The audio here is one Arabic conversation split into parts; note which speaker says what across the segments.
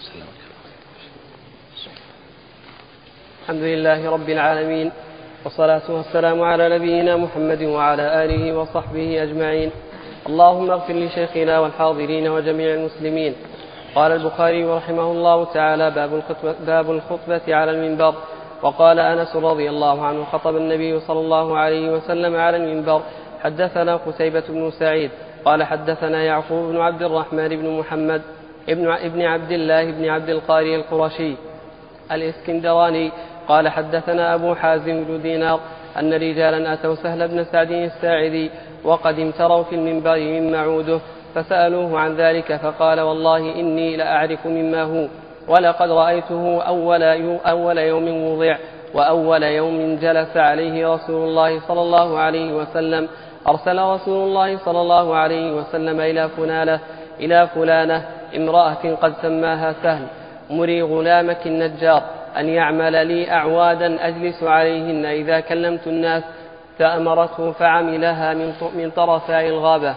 Speaker 1: الحمد لله رب العالمين، والصلاة والسلام على نبينا محمد وعلى آله وصحبه أجمعين. اللهم اغفر لشيخنا والحاضرين وجميع المسلمين. قال البخاري رحمه الله تعالى: باب الخطبة على المنبر. وقال أنس رضي الله عنه: خطب النبي صلى الله عليه وسلم على المنبر. حدثنا قتيبة بن سعيد قال حدثنا يعقوب بن عبد الرحمن بن محمد ابن عبد الله بن عبد القاري القرشي الإسكندراني قال حدثنا أبو حازم بن دينار أن رجالا أتوا سهل بن سعد الساعدي وقد امتروا في المنبر من معوده، فسألوه عن ذلك فقال: والله إني لأعرف مما هو، ولقد رأيته أول يوم وضع وأول يوم جلس عليه رسول الله صلى الله عليه وسلم. أرسل رسول الله صلى الله عليه وسلم إلى فلانة امرأة قد سماها سهل: مري غلامك النجار أن يعمل لي أعوادا أجلس عليهن إذا كلمت الناس، فأمرته فعملها من طرفي الغابة.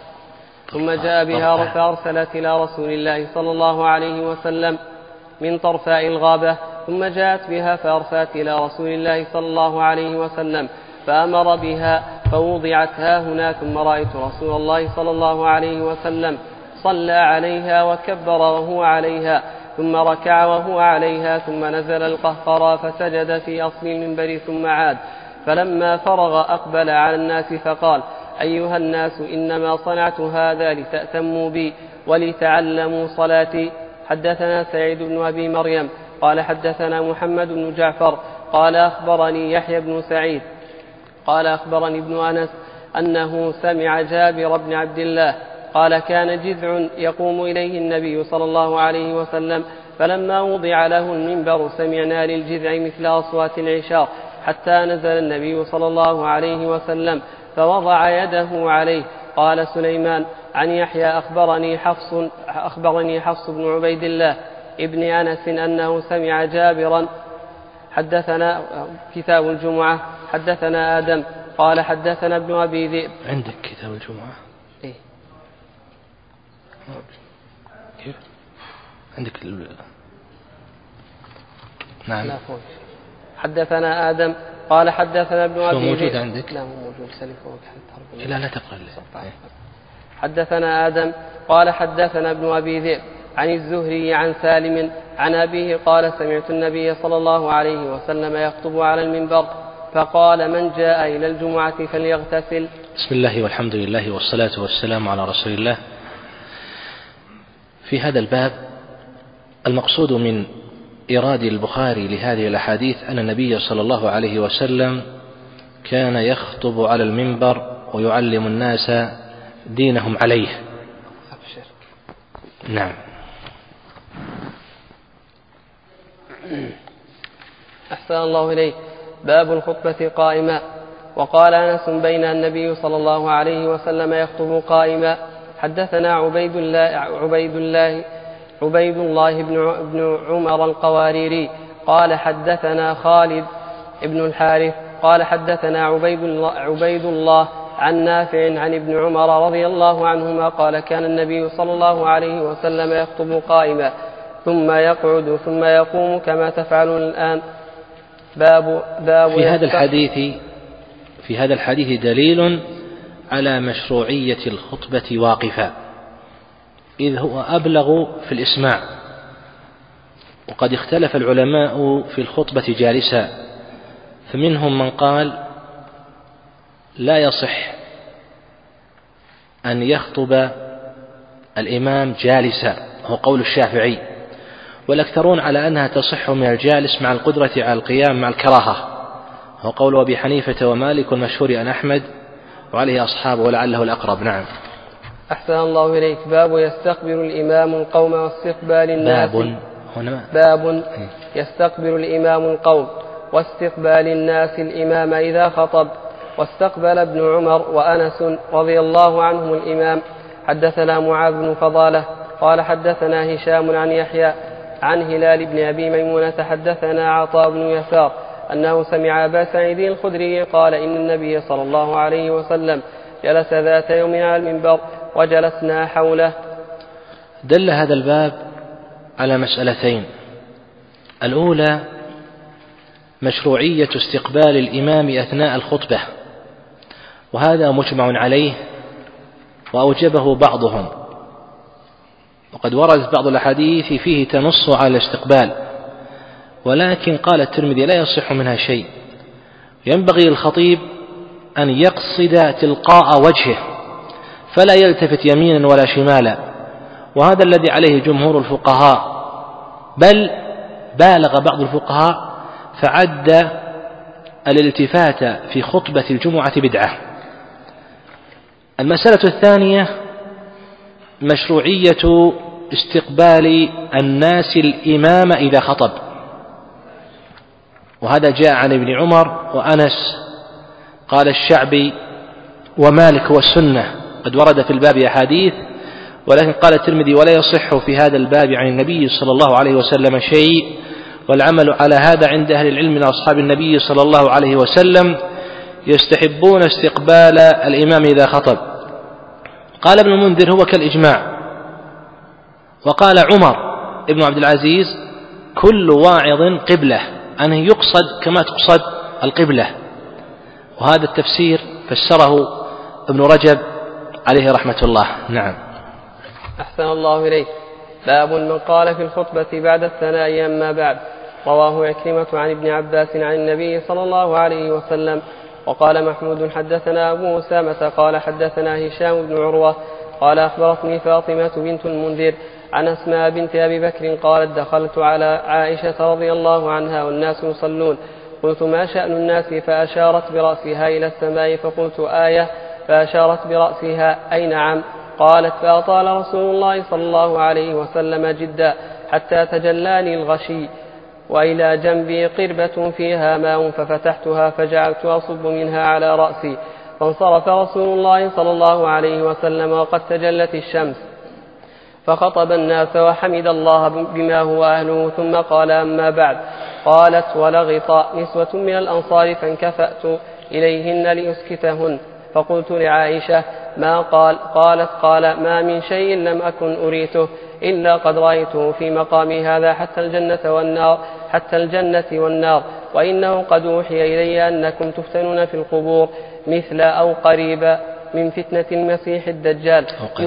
Speaker 1: ثم جاء بها فأرسلت إلى رسول الله صلى الله عليه وسلم من طرفاء الغابة، ثم جاءت بها فأرسلت إلى رسول الله صلى الله عليه وسلم فأمر بها فوضعت ها هنا، ثم رأيت رسول الله صلى الله عليه وسلم صلى عليها وكبر وهو عليها، ثم ركع وهو عليها، ثم نزل القهقرى فسجد في أصل المنبر ثم عاد. فلما فرغ أقبل على الناس فقال: أيها الناس، إنما صنعت هذا لتأتموا بي ولتعلموا صلاتي. حدثنا سعيد بن أبي مريم قال حدثنا محمد بن جعفر قال أخبرني يحيى بن سعيد قال أخبرني ابن أنس أنه سمع جابر بن عبد الله قال: كان جذع يقوم إليه النبي صلى الله عليه وسلم، فلما وضع له المنبر سمعنا للجذع مثل أصوات العشار، حتى نزل النبي صلى الله عليه وسلم فوضع يده عليه. قال سليمان عن يحيى: أخبرني حفص بن عبيد الله ابن أنس أنه سمع جابرا. حدثنا كتاب الجمعة. حدثنا آدم قال حدثنا ابن أبي ذئب.
Speaker 2: عندك كتاب الجمعة؟
Speaker 1: إيه؟
Speaker 2: كيف عندك نعم.
Speaker 1: لا فوق. حدثنا آدم قال حدثنا ابن أبي ذئب.
Speaker 2: موجود عندك؟
Speaker 1: لا، موجود سلفوك.
Speaker 2: لا تبقى لي.
Speaker 1: حدثنا آدم قال حدثنا ابن أبي ذئب عن الزهري عن سالم عن أبيه قال: سمعت النبي صلى الله عليه وسلم يخطب على المنبر فقال: من جاء إلى الجمعة فليغتسل.
Speaker 2: بسم الله والحمد لله والصلاة والسلام على رسول الله. في هذا الباب المقصود من إيراد البخاري لهذه الأحاديث أن النبي صلى الله عليه وسلم كان يخطب على المنبر ويعلم الناس دينهم عليه. نعم.
Speaker 1: أحسن الله إليك. باب الخطبة قائما. وقال أنس: بين النبي صلى الله عليه وسلم يخطب قائما. حدثنا عبيد الله بن عمر القواريري قال حدثنا خالد بن الحارث قال حدثنا عبيد الله عن نافع عن ابن عمر رضي الله عنهما قال: كان النبي صلى الله عليه وسلم يخطب قائما ثم يقعد ثم يقوم كما تفعلون الآن.
Speaker 2: في هذا الحديث دليل على مشروعية الخطبة واقفا، إذ هو أبلغ في الإسماع. وقد اختلف العلماء في الخطبة جالسا، فمنهم من قال لا يصح أن يخطب الإمام جالسا، هو قول الشافعي، والأكثرون على أنها تصح من الجالس مع القدرة على القيام مع الكراهة، هو قول أبي حنيفة ومالك والمشهور عن أحمد وعليه أصحابه ولعله الأقرب. نعم.
Speaker 1: أحسن الله إليك. باب يستقبل الإمام القوم واستقبال الناس. باب يستقبل الإمام القوم واستقبال الناس الإمام إذا خطب. واستقبل ابن عمر وأنس رضي الله عنهم الإمام. حدثنا معاذ بن فضالة قال حدثنا هشام عن يحيى عن هلال بن أبي ميمونة حدثنا عطاء بن يسار أنه سمع أبا سعيد الخدري قال: إن النبي صلى الله عليه وسلم جلس ذات يوم على المنبر وجلسنا حوله.
Speaker 2: دل هذا الباب على مسألتين. الأولى مشروعية استقبال الإمام أثناء الخطبة، وهذا مجمع عليه وأوجبه بعضهم، وقد وردت بعض الأحاديث فيه تنص على الاستقبال، ولكن قال الترمذي لا يصح منها شيء. ينبغي للخطيب أن يقصد تلقاء وجهه فلا يلتفت يمينا ولا شمالا، وهذا الذي عليه جمهور الفقهاء، بل بالغ بعض الفقهاء فعد الالتفات في خطبة الجمعة بدعة. المسألة الثانية مشروعية استقبال الناس الإمام إذا خطب، وهذا جاء عن ابن عمر وأنس. قال الشعبي ومالك والسنة، قد ورد في الباب أحاديث، ولكن قال الترمذي ولا يصح في هذا الباب عن النبي صلى الله عليه وسلم شيء، والعمل على هذا عند أهل العلم من أصحاب النبي صلى الله عليه وسلم، يستحبون استقبال الإمام إذا خطب. قال ابن المنذر هو كالإجماع. وقال عمر ابن عبد العزيز كل واعظ قبلة، أنه يقصد كما تقصد القبلة، وهذا التفسير فسره ابن رجب عليه رحمة الله. نعم.
Speaker 1: أحسن الله إليك. باب من قال في الخطبة بعد الثناء أما بعد. رواه عكرمة عن ابن عباس عن النبي صلى الله عليه وسلم. وقال محمود حدثنا أبو أسامة قال حدثنا هشام بن عروة قال أخبرتني فاطمة بنت المنذر عن أسماء بنت أبي بكر قالت دخلت على عائشة رضي الله عنها والناس يصلون، قلت ما شأن الناس؟ فأشارت برأسها إلى السماء، فقلت آية، فأشارت برأسها أي نعم. قالت فأطال رسول الله صلى الله عليه وسلم جدا حتى تجلاني الغشي، وإلى جنبي قربة فيها ماء ففتحتها فجعلت أصب منها على رأسي، فانصرف رسول الله صلى الله عليه وسلم وقد تجلت الشمس، فخطب الناس وحمد الله بما هو أهله، ثم قال أما بعد. قالت ولغط نسوة من الأنصار فانكفأت إليهن لأسكتهن، فقلت لعائشة ما قال؟ قالت قال ما من شيء لم أكن أريته إلا قد رأيته في مقامي هذا حتى الجنة والنار، وإنه قد أوحي إلي أنكم تفتنون في القبور مثل أو قريبا من فتنة المسيح الدجال،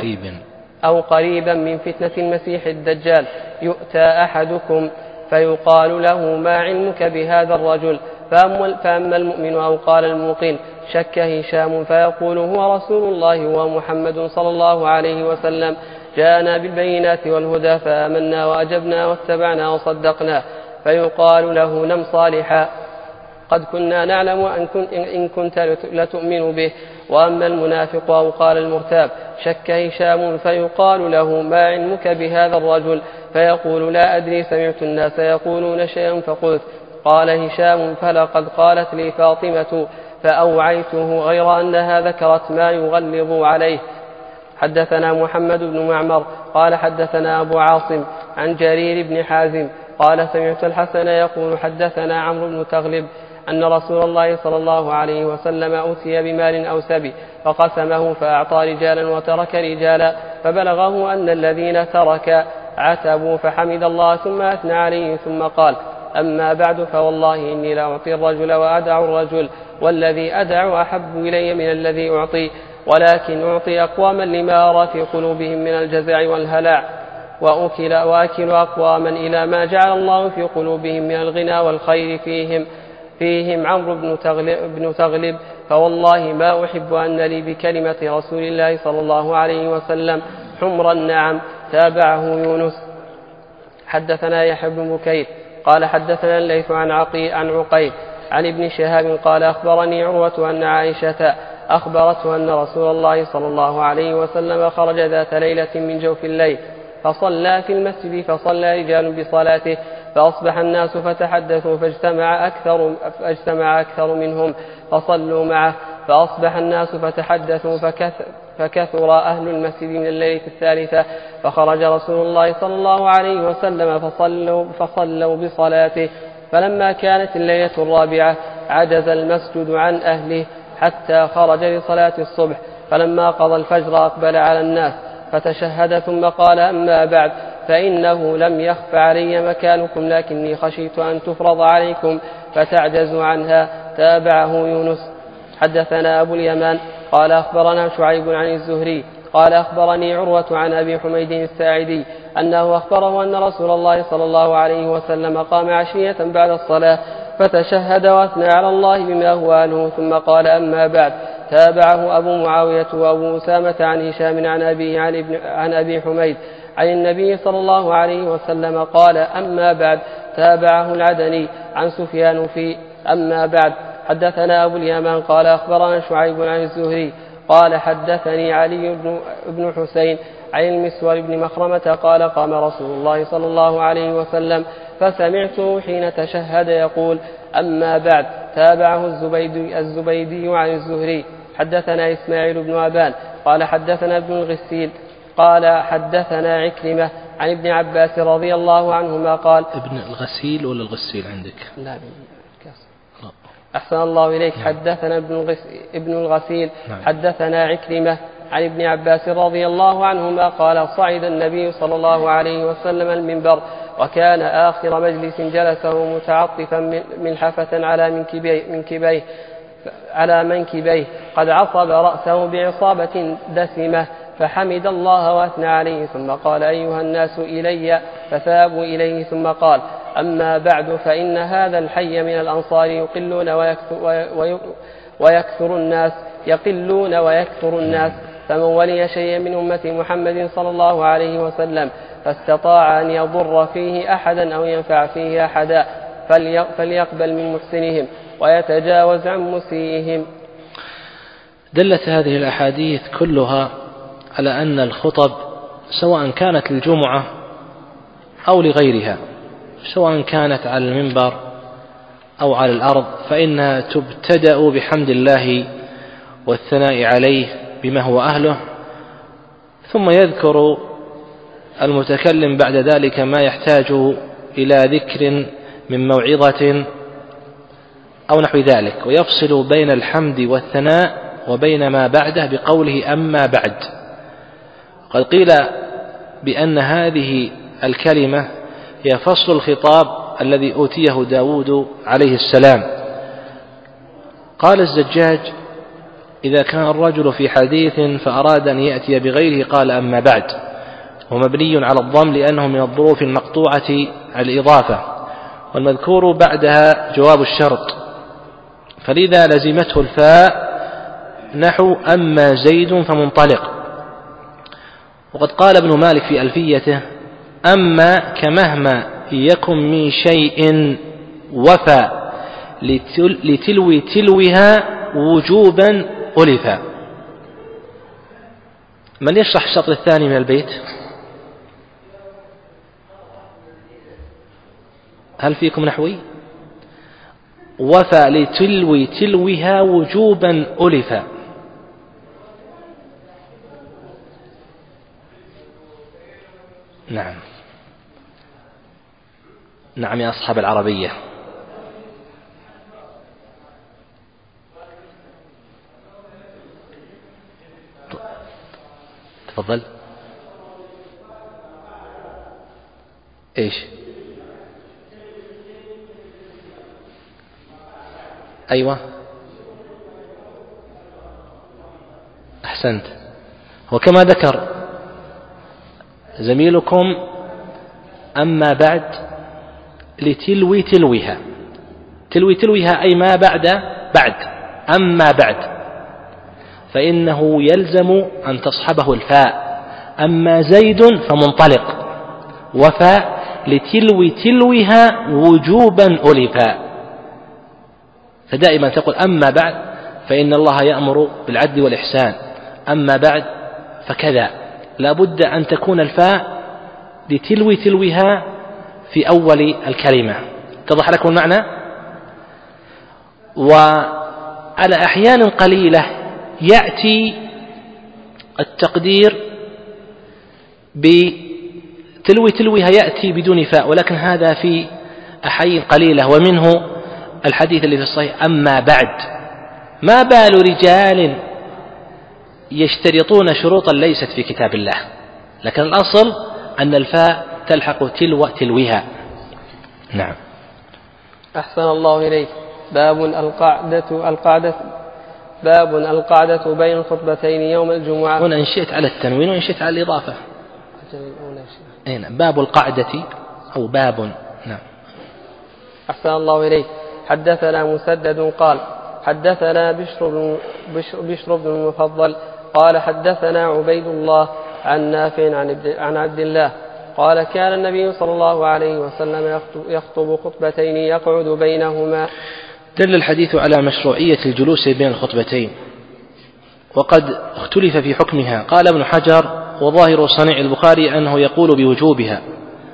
Speaker 1: أو قريبا من فتنة المسيح الدجال، يؤتى أحدكم فيقال له ما علمك بهذا الرجل؟ فأما المؤمن أو قال الموقن شك هشام فيقول هو رسول الله ومحمد صلى الله عليه وسلم، جاءنا بالبينات والهدى فآمنا وأجبنا واتبعنا وصدقنا، فيقال له نم صالحا قد كنا نعلم إن كنت لتؤمن به. وأما المنافق أو قال المرتاب شك هشام فيقال له ما علمك بهذا الرجل؟ فيقول لا أدري، سمعت الناس يقولون شيئا فقلت. قال هشام فلقد قالت لي فاطمة فأوعيته، غير أنها ذكرت ما يغلظ عليه. حدثنا محمد بن معمر قال حدثنا أبو عاصم عن جرير بن حازم قال سمعت الحسن يقول حدثنا عمرو بن تغلب أن رسول الله صلى الله عليه وسلم أوتي بمال أو سبي فقسمه فأعطى رجالا وترك رجالا، فبلغه أن الذين ترك عتبوا، فحمد الله ثم أثنى عليه ثم قال أما بعد فوالله إني لأعطي الرجل وأدع الرجل، والذي أدع أحب إلي من الذي أعطي، ولكن أعطي أقواما لما أرى في قلوبهم من الجزع والهلع، وأكل أقواما إلى ما جعل الله في قلوبهم من الغنى والخير فيهم عمرو بن تغلب، فوالله ما أحب أن لي بكلمة رسول الله صلى الله عليه وسلم حمر النعم. تابعه يونس. حدثنا يحيى بن بكير قال حدثنا الليث عن عقيل عن ابن شهاب قال أخبرني عروة أن عائشة أخبرته أن رسول الله صلى الله عليه وسلم خرج ذات ليلة من جوف الليل فصلى في المسجد، فصلى رجال بصلاته، فأصبح الناس فتحدثوا فاجتمع أكثر منهم فصلوا معه، فأصبح الناس فتحدثوا فكثر أهل المسجد من الليلة الثالثة، فخرج رسول الله صلى الله عليه وسلم فصلوا بصلاته، فلما كانت الليلة الرابعة عجز المسجد عن أهله حتى خرج لصلاة الصبح، فلما قضى الفجر أقبل على الناس فتشهد ثم قال أما بعد، فإنه لم يخف علي مكانكم لكني خشيت أن تفرض عليكم فتعجزوا عنها. تابعه يونس. حدثنا أبو اليمان قال أخبرنا شعيب عن الزهري قال أخبرني عروة عن أبي حميد الساعدي أنه أخبره أن رسول الله صلى الله عليه وسلم قام عشية بعد الصلاة فتشهد وأثنى على الله بما هو أهله ثم قال أما بعد. تابعه أبو معاوية وأبو أسامة عن هشام عن أبيه عن أبي حميد عن النبي صلى الله عليه وسلم قال أما بعد. تابعه العدني عن سفيان في أما بعد. حدثنا أبو اليمان قال أخبرنا شعيب عن الزهري قال حدثني علي بن حسين عن المسور بن مخرمة قال قام رسول الله صلى الله عليه وسلم فسمعته حين تشهد يقول أما بعد. تابعه الزبيدي عن الزهري. حدثنا إسماعيل بن أبان قال حدثنا ابن الغسيل قال حدثنا عكرمة عن ابن عباس رضي الله عنهما قال.
Speaker 2: ابن الغسيل ولا الغسيل عندك؟
Speaker 1: لا أحسن الله إليك. حدثنا ابن الغسيل حدثنا عكرمة عن ابن عباس رضي الله عنهما قال صعد النبي صلى الله عليه وسلم المنبر وكان آخر مجلس جلسه متعطفا ملحفة على منكبيه قد عصب رأسه بعصابة دسمة فحمد الله وأثنى عليه ثم قال أيها الناس إلي فثابوا إليه ثم قال أما بعد فإن هذا الحي من الأنصار يقلون ويكثر الناس فمن ولي شيئا من أمة محمد صلى الله عليه وسلم فاستطاع أن يضر فيه أحدا أو ينفع فيه أحدا فليقبل من محسنهم ويتجاوز عن مسيئهم.
Speaker 2: دلت هذه الأحاديث كلها على أن الخطب سواء كانت للجمعة أو لغيرها سواء كانت على المنبر أو على الأرض فإنها تبتدأ بحمد الله والثناء عليه بما هو أهله ثم يذكر المتكلم بعد ذلك ما يحتاج إلى ذكر من موعظة أو نحو ذلك ويفصل بين الحمد والثناء وبين ما بعده بقوله أما بعد. قد قيل بأن هذه الكلمة هي فصل الخطاب الذي أوتيه داود عليه السلام. قال الزجاج إذا كان الرجل في حديث فأراد أن يأتي بغيره قال أما بعد ومبني على الضم لأنه من الظروف المقطوعة على الإضافة والمذكور بعدها جواب الشرط فلذا لزمته الفاء نحو أما زيد فمنطلق. وقد قال ابن مالك في ألفيته أما كمهما يكن من شيء وفى لتلوي تلوها وجوبا ألفا. من يشرح الشطر الثاني من البيت؟ هل فيكم نحوي؟ وفى لتلوي تلوها وجوبا ألفا. نعم يا أصحاب العربية. تفضل. إيش؟ أيوة أحسنت. وكما ذكر زميلكم أما بعد لتلوي تلوها. تلوي تلوها أي ما بعد أما بعد فإنه يلزم أن تصحبه الفاء. أما زيد فمنطلق وفاء لتلوي تلوها وجوبا ألفا. فدائما تقول أما بعد فإن الله يأمر بالعدل والإحسان أما بعد فكذا. لا بد أن تكون الفاء لتلوي تلوها في أول الكلمة. اتضح لكم المعنى؟ وعلى أحيان قليلة يأتي التقدير بتلوي تلوها يأتي بدون فاء ولكن هذا في أحيان قليلة ومنه الحديث اللي في الصحيح أما بعد. ما بال رجال يشترطون شروطا ليست في كتاب الله لكن الأصل أن الفاء تلحق تلو تلوها. نعم.
Speaker 1: أحسن الله إليك. باب القعدة بين الخطبتين يوم الجمعة.
Speaker 2: هنا إن شئت على التنوين وإن شئت على الإضافة. باب القعدة أو باب. نعم.
Speaker 1: أحسن الله إليك. حدثنا مسدد قال حدثنا بشر بن المفضل قال حدثنا عبيد الله عن نافع عن عبد الله قال كان النبي صلى الله عليه وسلم يخطب خطبتين يقعد بينهما.
Speaker 2: دل الحديث على مشروعية الجلوس بين الخطبتين، وقد اختلف في حكمها. قال ابن حجر: وظاهر صنيع البخاري أنه يقول بوجوبها،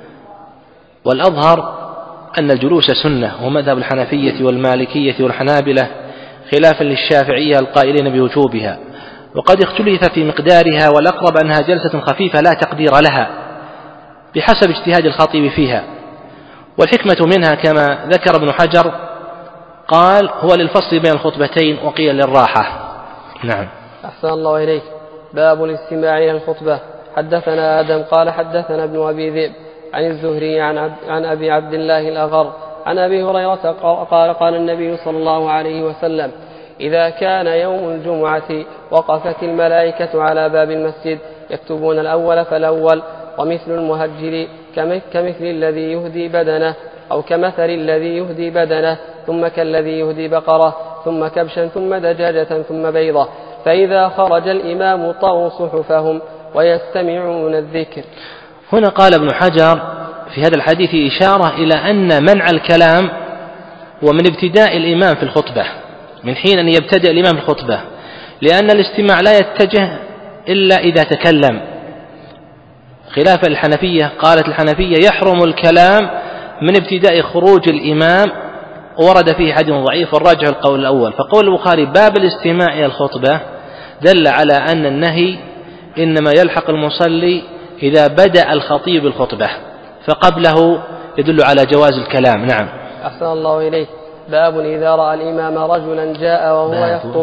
Speaker 2: والأظهر أن الجلوس سنة، ومذهب الحنفية والمالكية والحنابلة خلافا للشافعية القائلين بوجوبها. وقد اختلف في مقدارها، والأقرب أنها جلسة خفيفة لا تقدير لها بحسب اجتهاد الخطيب فيها، والحكمة منها كما ذكر ابن حجر قال هو للفصل بين الخطبتين وقيل للراحة. نعم.
Speaker 1: أحسن الله إليك. باب الاستماع إلى الخطبة. حدثنا آدم قال حدثنا ابن أبي ذئب عن الزهري عن أبي عبد الله الأغر عن أبي هريرة قال قال النبي صلى الله عليه وسلم: إذا كان يوم الجمعة وقفت الملائكة على باب المسجد يكتبون الأول فالأول، ومثل المهجر كمثل الذي يهدي بدنه، أو كمثل الذي يهدي بدنه، ثم كالذي يهدي بقرة، ثم كبشا، ثم دجاجة، ثم بيضة، فإذا خرج الإمام طووا صحفهم ويستمعون الذكر.
Speaker 2: هنا قال ابن حجر في هذا الحديث إشارة إلى أن منع الكلام ومن ابتداء الإمام في الخطبة، من حين أن يبتدئ الإمام في الخطبة، لأن الاستماع لا يتجه إلا إذا تكلم، خلافا الحنفية. قالت الحنفية: يحرم الكلام من ابتداء خروج الإمام، ورد فيه حديث ضعيف، والراجح القول الأول. فقول البخاري باب الاستماع إلى الخطبة دل على أن النهي إنما يلحق المصلي إذا بدأ الخطيب الخطبة، فقبله يدل على جواز الكلام. نعم.
Speaker 1: أحسن الله إليك. باب إذا رأى الإمام رجلا جاء وهو يخطب.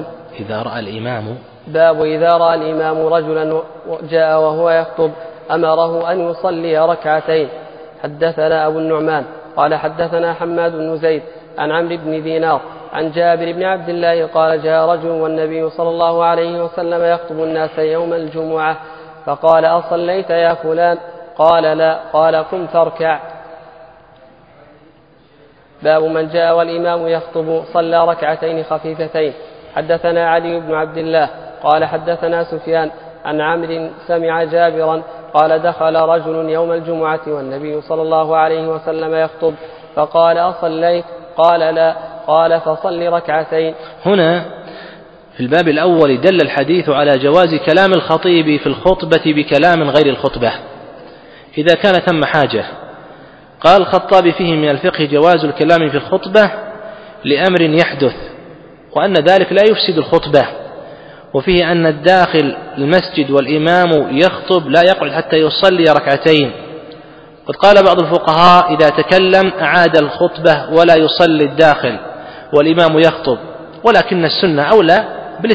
Speaker 1: باب إذا رأى الإمام رجلا جاء وهو يخطب أمره أن يصلي ركعتين. حدثنا أبو النعمان قال حدثنا حماد بن زيد عن عمرو بن دينار عن جابر بن عبد الله قال: جاء رجل والنبي صلى الله عليه وسلم يخطب الناس يوم الجمعة، فقال: أصليت يا فلان؟ قال: لا. قال: قم فاركع. باب من جاء والإمام يخطب صلى ركعتين خفيفتين. حدثنا علي بن عبد الله قال حدثنا سفيان عن عمرو سمع جابرا قال: دخل رجل يوم الجمعة والنبي صلى الله عليه وسلم يخطب، فقال: أصليت؟ قال: لا. قال: فصل ركعتين.
Speaker 2: هنا في الباب الأول دل الحديث على جواز كلام الخطيب في الخطبة بكلام غير الخطبة إذا كان ثم حاجة. قال الخطابي فيه من الفقه جواز الكلام في الخطبة لأمر يحدث، وأن ذلك لا يفسد الخطبة، وفيه أن الداخل المسجد والإمام يخطب لا يقعد حتى يصلي ركعتين. قد قال بعض الفقهاء إذا تكلم أعاد الخطبة ولا يصلي الداخل والإمام يخطب، ولكن السنة أولى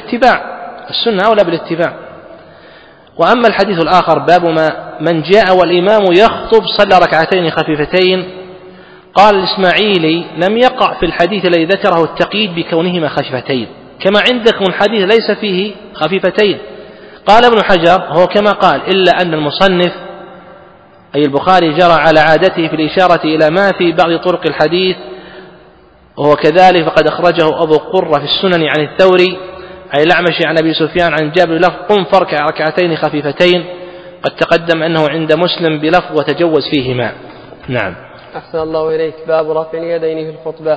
Speaker 2: بالاتباع. وأما الحديث الآخر باب من جاء والإمام يخطب صلى ركعتين خفيفتين، قال الإسماعيلي: لم يقع في الحديث الذي ذكره التقييد بكونهما خفيفتين، كما عندكم الحديث ليس فيه خفيفتين. قال ابن حجر: هو كما قال، إلا أن المصنف أي البخاري جرى على عادته في الإشارة إلى ما في بعض طرق الحديث، وهو كذلك فقد أخرجه أبو قرة في السنن عن الثوري عن الأعمش عن أبي سفيان عن جابر بلفظ: قم فاركع ركعتين خفيفتين. قد تقدم أنه عند مسلم بلفظ: وتجوز فيهما. نعم.
Speaker 1: أحسن الله إليك. باب رفع اليدين في الخطبة.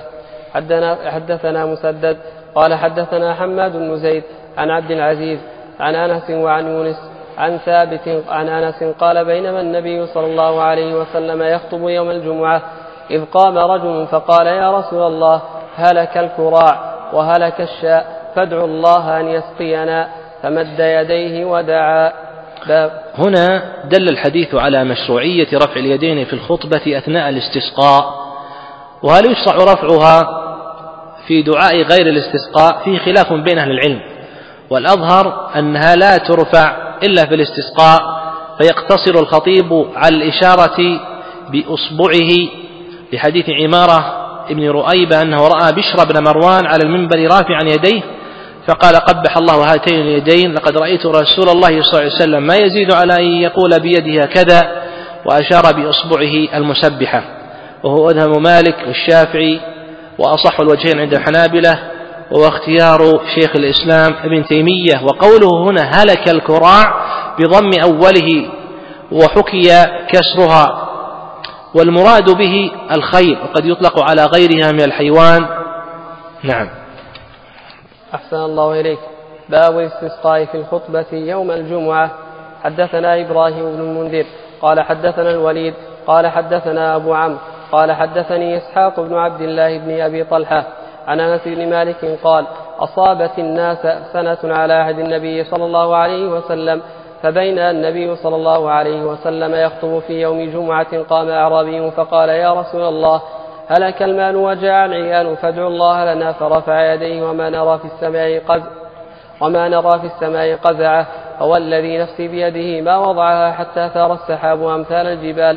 Speaker 1: حدثنا مسدد قال حدثنا حماد بن زيد عن عبد العزيز عن أنس وعن يونس عن ثابت عن أنس قال: بينما النبي صلى الله عليه وسلم يخطب يوم الجمعة إذ قام رجل فقال: يا رسول الله، هلك الكراع وهلك الشاء، فادعوا الله أن يسقينا، فمد يديه ودعا.
Speaker 2: هنا دل الحديث على مشروعية رفع اليدين في الخطبة أثناء الاستسقاء، وهل يشرع رفعها في دعاء غير الاستسقاء؟ فيه خلاف بين أهل العلم، والأظهر أنها لا ترفع إلا في الاستسقاء، فيقتصر الخطيب على الإشارة بإصبعه لحديث عمارة ابن رؤيبة أنه رأى بشر بن مروان على المنبر رافعا يديه فقال قبح الله هاتين اليدين لقد رأيت رسول الله صلى الله عليه وسلم ما يزيد على أن يقول بيده كذا، وأشار بإصبعه المسبحة. وهو أذهب مالك والشافعي وأصح الوجهين عند الحنابلة، وهو اختيار شيخ الإسلام ابن تيمية. وقوله هنا هلك الكراع بضم أوله وحكي كسرها، والمراد به الخيل، وقد يطلق على غيرها من الحيوان. نعم.
Speaker 1: أحسن الله إليك. باب الاستسقاء في الخطبة يوم الجمعة. حدثنا إبراهيم بن المنذر قال حدثنا الوليد قال حدثنا أبو عمرو قال حدثني إسحاق بن عبد الله بن أبي طلحة عن أنس بن مالك قال أصابت الناس سنة على عهد النبي صلى الله عليه وسلم، فبين النبي صلى الله عليه وسلم يخطب في يوم جمعة قام أعرابي فقال يا رسول الله هلك المال وجاع العيال فادعوا الله لنا، فرفع يديه وما نرى في السماء قزعه، فوالذي نفسي بيده ما وضعها حتى ثار السحاب أمثال الجبال،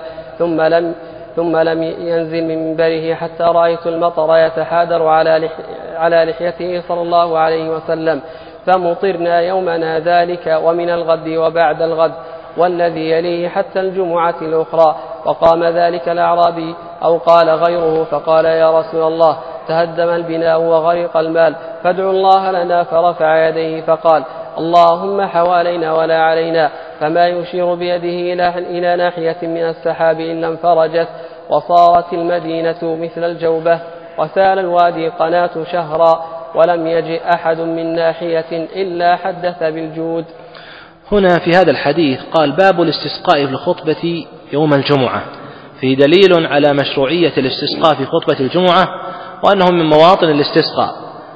Speaker 1: ثم لم ينزل من منبره حتى رأيت المطر يتحادر على لحيته صلى الله عليه وسلم، فمطرنا يومنا ذلك ومن الغد وبعد الغد والذي يليه حتى الجمعة الأخرى. وقام ذلك الأعرابي أو قال غيره فقال يا رسول الله تهدم البناء وغرق المال فادعوا الله لنا، فرفع يديه فقال اللهم حوالينا ولا علينا، فما يشير بيده إلى ناحية من السحاب إلا انفرجت، وصارت المدينة مثل الجوبة، وسال الوادي قناة شهرا، ولم يجئ أحد من ناحية إلا حدث بالجود.
Speaker 2: هنا في هذا الحديث قال باب الاستسقاء في الخطبة يوم الجمعة، فيه دليل على مشروعية الاستسقاء في خطبة الجمعة، وأنه من مواطن الاستسقاء.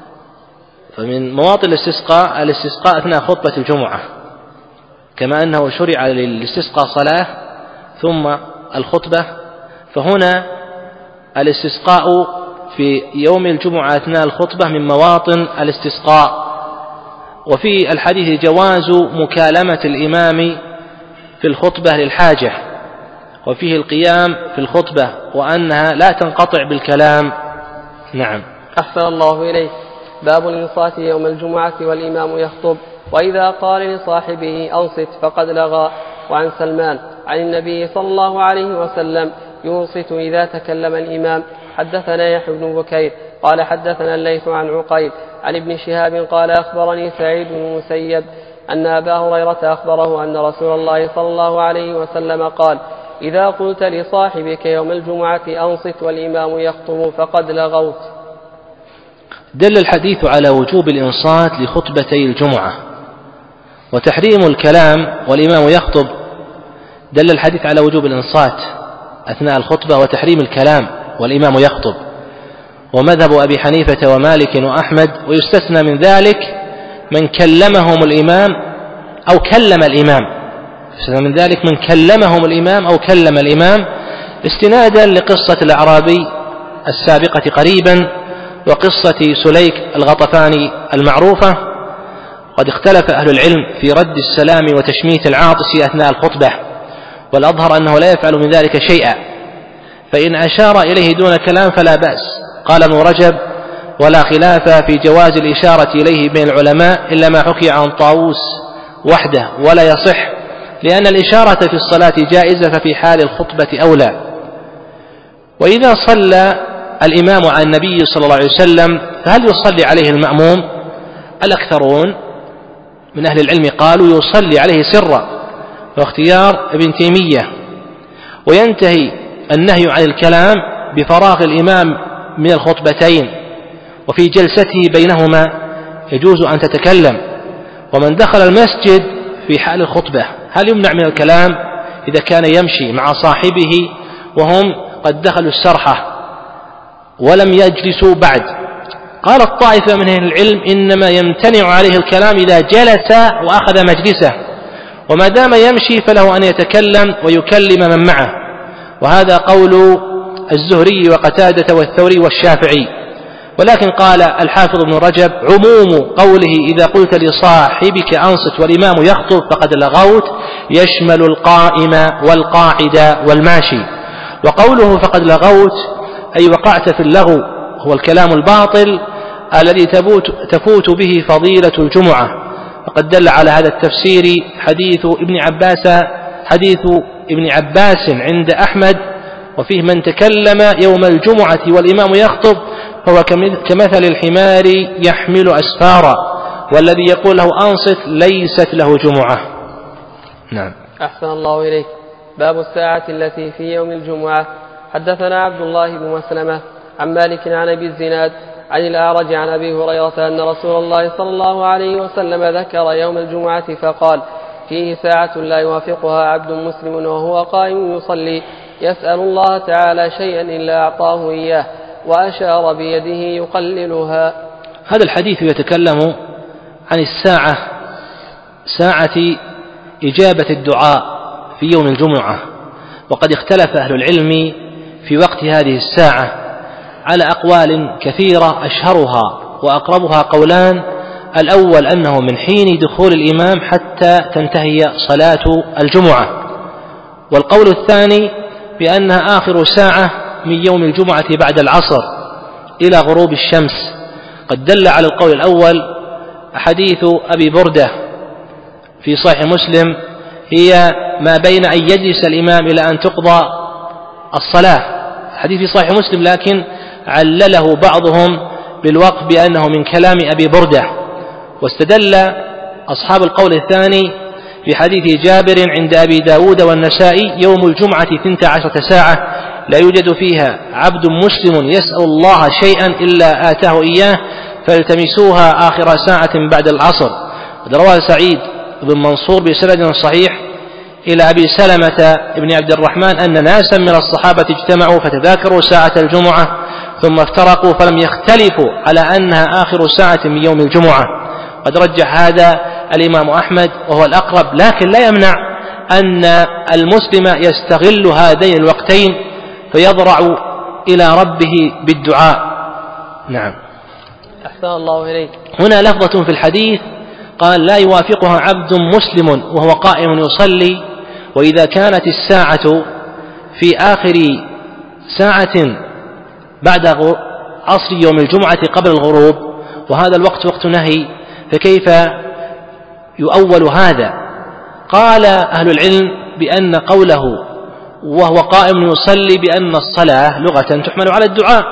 Speaker 2: فمن مواطن الاستسقاء أثناء خطبة الجمعة، كما أنه شرع للاستسقاء صلاة ثم الخطبة، فهنا الاستسقاء في يوم الجمعة أثناء الخطبة من مواطن الاستسقاء. وفي الحديث جواز مكالمة الإمام في الخطبة للحاجة، وفيه القيام في الخطبة وأنها لا تنقطع بالكلام. نعم.
Speaker 1: أحسن الله إليك. باب الإنصات يوم الجمعة والإمام يخطب، وإذا قال لصاحبه أنصت فقد لغى. وعن سلمان عن النبي صلى الله عليه وسلم ينصت إذا تكلم الإمام. حدثنا يحيى بن بكير قال حدثنا الليث عن عقيل عن ابن شهاب قال أخبرني سعيد بن المسيب أن أبا هريرة أخبره أن رسول الله صلى الله عليه وسلم قال إذا قلت لصاحبك يوم الجمعة أنصت والإمام يخطب فقد لغوت.
Speaker 2: دل الحديث على وجوب الإنصات لخطبتي الجمعة وتحريم الكلام والإمام يخطب. دل الحديث على وجوب الإنصات أثناء الخطبة وتحريم الكلام والإمام يخطب، ومذهب أبي حنيفة ومالك وأحمد، ويستثنى من ذلك من كلمهم الإمام أو كلم الإمام، يستثنى من ذلك من كلمهم الإمام أو كلم الإمام، استنادا لقصة الأعرابي السابقة قريبا وقصة سليك الغطفاني المعروفة. قد اختلف أهل العلم في رد السلام وتشميت العاطس أثناء الخطبة، والأظهر أنه لا يفعل من ذلك شيئا، فإن أشار إليه دون كلام فلا بأس. قال ابن رجب ولا خلاف في جواز الإشارة إليه بين العلماء إلا ما حكي عن طاووس وحده ولا يصح، لأن الإشارة في الصلاة جائزة ففي حال الخطبة أولى. وإذا صلى الإمام على النبي صلى الله عليه وسلم فهل يصلي عليه المأموم؟ الأكثرون من أهل العلم قالوا يصلي عليه سرا، واختيار ابن تيمية. وينتهي النهي عن الكلام بفراغ الإمام من الخطبتين، وفي جلسته بينهما يجوز أن تتكلم. ومن دخل المسجد في حال الخطبة هل يمنع من الكلام إذا كان يمشي مع صاحبه وهم قد دخلوا السرحة ولم يجلسوا بعد؟ قال الطائفة من أهل العلم إنما يمتنع عليه الكلام إذا جلس وأخذ مجلسه، وما دام يمشي فله أن يتكلم ويكلم من معه، وهذا قول الزهري وقتادة والثوري والشافعي. ولكن قال الحافظ ابن رجب عموم قوله إذا قلت لصاحبك أنصت والإمام يخطب فقد لغوت يشمل القائم والقاعد والماشي. وقوله فقد لغوت أي وقعت في اللغو، هو الكلام الباطل الذي تفوت به فضيلة الجمعة. وقد دل على هذا التفسير حديث ابن عباس عند أحمد، وفيه من تكلم يوم الجمعة والإمام يخطب فهو كمثل الحمار يحمل أسفارا، والذي يقول له أنصت ليست له جمعة. نعم.
Speaker 1: أحسن الله إليك. باب الساعة التي في يوم الجمعة. حدثنا عبد الله بن مسلمة عن مالك عن أبي الزناد عن الأعرج عن أبي هريرة أن رسول الله صلى الله عليه وسلم ذكر يوم الجمعة فقال: فيه ساعة لا يوافقها عبد مسلم وهو قائم يصلي يسأل الله تعالى شيئا إلا أعطاه إياه، وأشار بيده يقللها.
Speaker 2: هذا الحديث يتكلم عن الساعة، ساعة إجابة الدعاء في يوم الجمعة. وقد اختلف أهل العلم في وقت هذه الساعة على أقوال كثيرة، أشهرها وأقربها قولان: الأول أنه من حين دخول الإمام حتى تنتهي صلاة الجمعة، والقول الثاني بأنها آخر ساعة من يوم الجمعة بعد العصر إلى غروب الشمس. قد دل على القول الأول حديث أبي بردة في صحيح مسلم: هي ما بين أن يجلس الإمام إلى أن تقضى الصلاة. حديث في صحيح مسلم، لكن علله بعضهم بالوقف بأنه من كلام أبي بردة. واستدل أصحاب القول الثاني بحديث جابر عند أبي داود والنسائي: يوم الجمعة 12 ساعة لا يوجد فيها عبد مسلم يسأل الله شيئا إلا آتاه إياه فالتمسوها آخر ساعة بعد العصر. روى سعيد بن منصور بسند صحيح إلى أبي سلمة بن عبد الرحمن أن ناسا من الصحابة اجتمعوا فتذاكروا ساعة الجمعة ثم افترقوا فلم يختلفوا على أنها آخر ساعة من يوم الجمعة. قد رجح هذا الإمام أحمد وهو الأقرب، لكن لا يمنع أن المسلم يستغل هذين الوقتين فيضرع إلى ربه بالدعاء. نعم.
Speaker 1: أحسن الله إليك.
Speaker 2: هنا لفظة في الحديث قال: لا يوافقها عبد مسلم وهو قائم يصلي. وإذا كانت الساعة في آخر ساعة بعد عصر يوم الجمعة قبل الغروب، وهذا الوقت وقت نهي، فكيف يؤول هذا؟ قال أهل العلم بأن قوله وهو قائم يصلي بأن الصلاة لغة تحمل على الدعاء،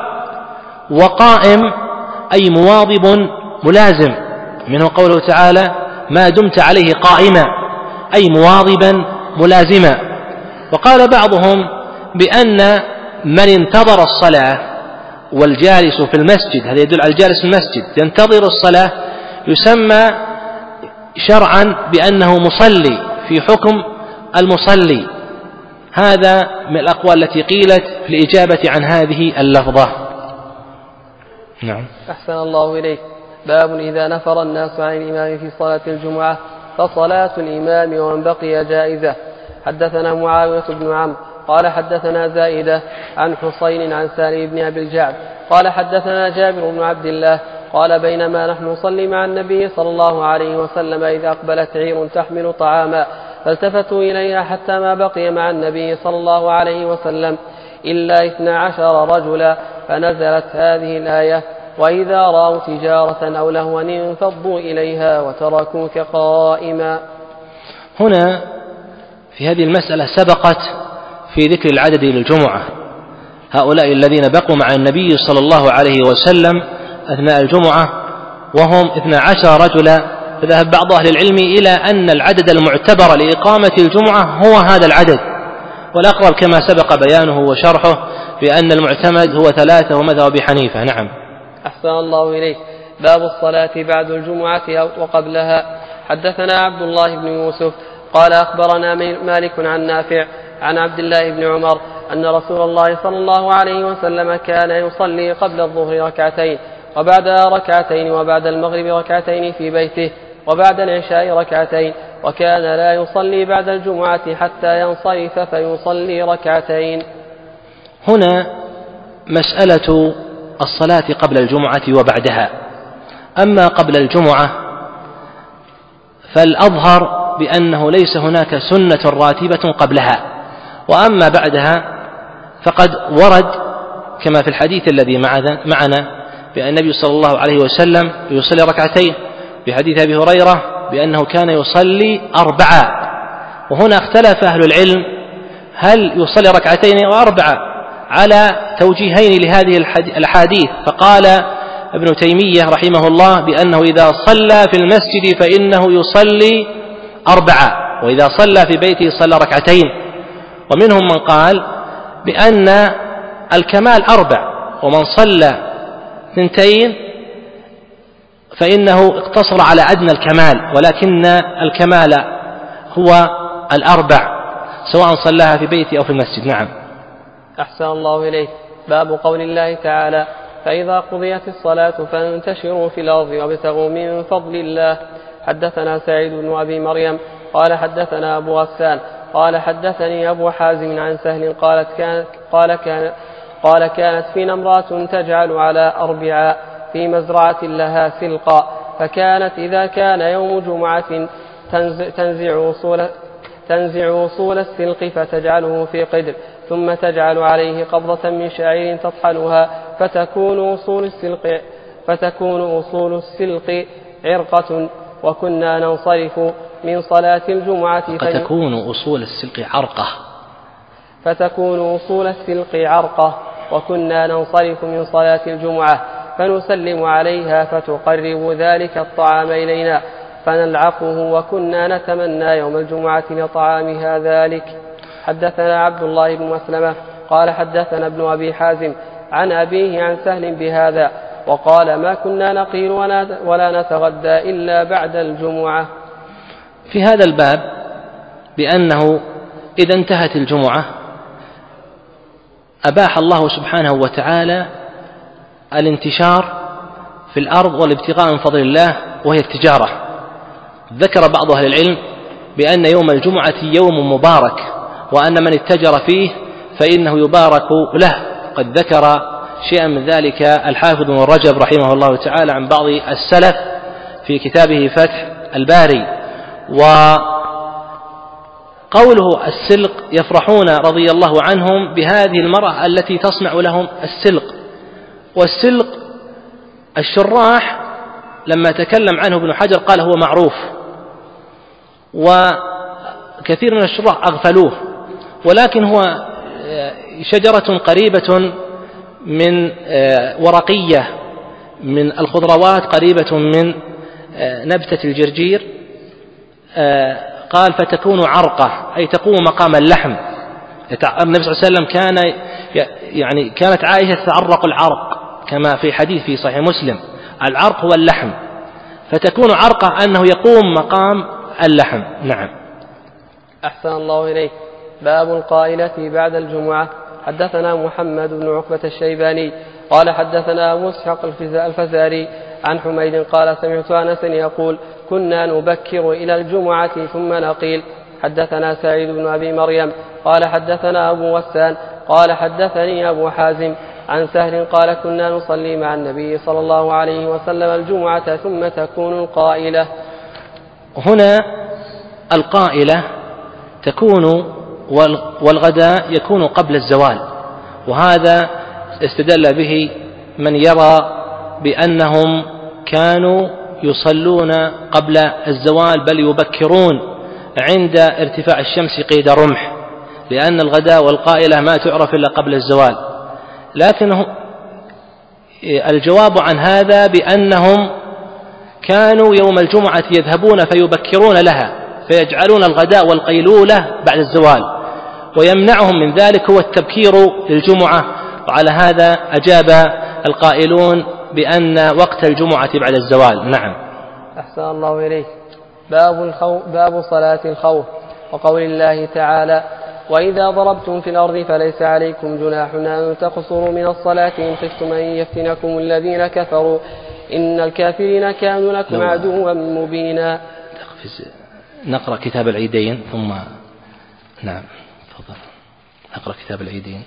Speaker 2: وقائم أي مواظب ملازم، منه قوله تعالى: ما دمت عليه قائما، أي مواظبا ملازما. وقال بعضهم بأن من انتظر الصلاة والجالس في المسجد، هذا يدل على الجالس في المسجد ينتظر الصلاة، يسمى شرعا بأنه مصلي في حكم المصلي. هذا من الأقوال التي قيلت في الإجابة عن هذه اللفظة. نعم.
Speaker 1: أحسن الله إليك. باب إذا نفر الناس عن الإمام في صلاة الجمعة فصلاة الإمام ومن بقي جائزة. حدثنا معاوية بن عمرو قال حدثنا زائدة عن حسين عن سالم بن أبي الجعد قال حدثنا جابر بن عبد الله قال: بينما نحن نصلي مع النبي صلى الله عليه وسلم إذ أقبلت عير تحمل طعاما فالتفتوا إليها حتى ما بقي مع النبي صلى الله عليه وسلم إلا 12 رجلا، فنزلت هذه الآية: وإذا رأوا تجارة أو لهوا انفضوا إليها وتركوك قائما.
Speaker 2: هنا في هذه المسألة سبقت في ذكر العدد للجمعة. هؤلاء الذين بقوا مع النبي صلى الله عليه وسلم أثناء الجمعة وهم 12 رجلا، فذهب بعض أهل العلم إلى أن العدد المعتبر لإقامة الجمعة هو هذا العدد، والأقرب كما سبق بيانه وشرحه بأن المعتمد هو 3 ومذهب أبي حنيفة. نعم.
Speaker 1: أحسن الله إليك. باب الصلاة بعد الجمعة وقبلها. حدثنا عبد الله بن يوسف قال أخبرنا مالك عن نافع عن عبد الله بن عمر أن رسول الله صلى الله عليه وسلم كان يصلي قبل الظهر ركعتين وبعدها ركعتين وبعد المغرب ركعتين في بيته وبعد العشاء ركعتين، وكان لا يصلي بعد الجمعة حتى ينصرف فيصلي ركعتين.
Speaker 2: هنا مسألة الصلاة قبل الجمعة وبعدها. أما قبل الجمعة فالأظهر بأنه ليس هناك سنة راتبة قبلها، وأما بعدها فقد ورد كما في الحديث الذي معنا بأن النبي صلى الله عليه وسلم يصلي ركعتين، في حديث أبي هريرة بأنه كان يصلي 4. وهنا اختلف أهل العلم هل يصلي ركعتين أو 4 على توجيهين لهذه الأحاديث. فقال ابن تيمية رحمه الله بأنه إذا صلى في المسجد فإنه يصلي 4، وإذا صلى في بيته صلى ركعتين. ومنهم من قال بأن الكمال 4، ومن صلى 2 فإنه اقتصر على أدنى الكمال، ولكن الكمال هو 4 سواء صلاها في بيته أو في المسجد. نعم.
Speaker 1: أحسن الله إليك. باب قول الله تعالى: فإذا قضيت الصلاة فانتشروا في الأرض وابتغوا من فضل الله. حدثنا سعيد بن أبي مريم قال حدثنا أبو غسان قال حدثني أبو حازم عن سهل قال كانت فينا امرأة تجعل على أربعاء في مزرعة لها سلقا، فكانت إذا كان يوم جمعة تنزع وصول السلق فتجعله في قدر، ثم تجعل عليه قبضة من شعير تطحنها، فتكون أصول السلق عرقة. وكنا ننصرف من صلاة الجمعة
Speaker 2: فتكون أصول السلق
Speaker 1: عرقة. وكنا ننصرف من صلاة الجمعة فنسلم عليها فتقرب ذلك الطعام إلينا فنلعقه، وكنا نتمنى يوم الجمعة لطعامها ذلك. حدثنا عبد الله بن مسلمة قال حدثنا ابن أبي حازم عن أبيه عن سهل بهذا، وقال: ما كنا نقيل ولا نتغدى إلا بعد الجمعة.
Speaker 2: في هذا الباب بأنه إذا انتهت الجمعة أباح الله سبحانه وتعالى الانتشار في الأرض والابتغاء من فضل الله، وهي التجارة. ذكر بعض أهل العلم بأن يوم الجمعة يوم مبارك، وأن من اتجر فيه فإنه يبارك له. قد ذكر شيئا من ذلك الحافظ بن رجب رحمه الله تعالى عن بعض السلف في كتابه فتح الباري. وقوله السلق يفرحون رضي الله عنهم بهذه المرأة التي تصنع لهم السلق. والسلق الشراح لما تكلم عنه ابن حجر قال هو معروف، وكثير من الشراح أغفلوه، ولكن هو شجرة قريبة من ورقية من الخضروات، قريبة من نبتة الجرجير. قال فتكون عرقة، أي تقوم مقام اللحم. النبي صلى الله عليه وسلم كانت عائشة تعرق العرق، كما في حديث في صحيح مسلم: العرق هو اللحم، فتكون عرقة أنه يقوم مقام اللحم. نعم.
Speaker 1: أحسن الله إليك. باب القائلة بعد الجمعة. حدثنا محمد بن عقبة الشيباني قال حدثنا أبو إسحاق الفزاري عن حميد قال سمعت أنس يقول: كنا نبكر إلى الجمعة ثم نقيل. حدثنا سعيد بن أبي مريم قال حدثنا أبو غسان قال حدثني أبو حازم عن سهل قال: كنا نصلي مع النبي صلى الله عليه وسلم الجمعة ثم تكون القائلة.
Speaker 2: هنا القائلة تكون والغداء يكون قبل الزوال، وهذا استدل به من يرى بأنهم كانوا يصلون قبل الزوال، بل يبكرون عند ارتفاع الشمس قيد رمح، لأن الغداء والقائلة ما تعرف إلا قبل الزوال. لكن الجواب عن هذا بأنهم كانوا يوم الجمعة يذهبون فيبكرون لها، فيجعلون الغداء والقيلولة بعد الزوال، ويمنعهم من ذلك هو التبكير للجمعة. وعلى هذا أجاب القائلون بأن وقت الجمعة بعد الزوال. نعم.
Speaker 1: أحسن الله إليك. باب صلاة الخوف. وقول الله تعالى: وإذا ضربتم في الأرض فليس عليكم جناح أن تقصروا من الصلاة إن خفتم أن يفتنكم الذين كفروا إن الكافرين كانوا لكم عدوا مبينا.
Speaker 2: نقرأ كتاب العيدين ثم نعم تفضل نقرأ كتاب العيدين.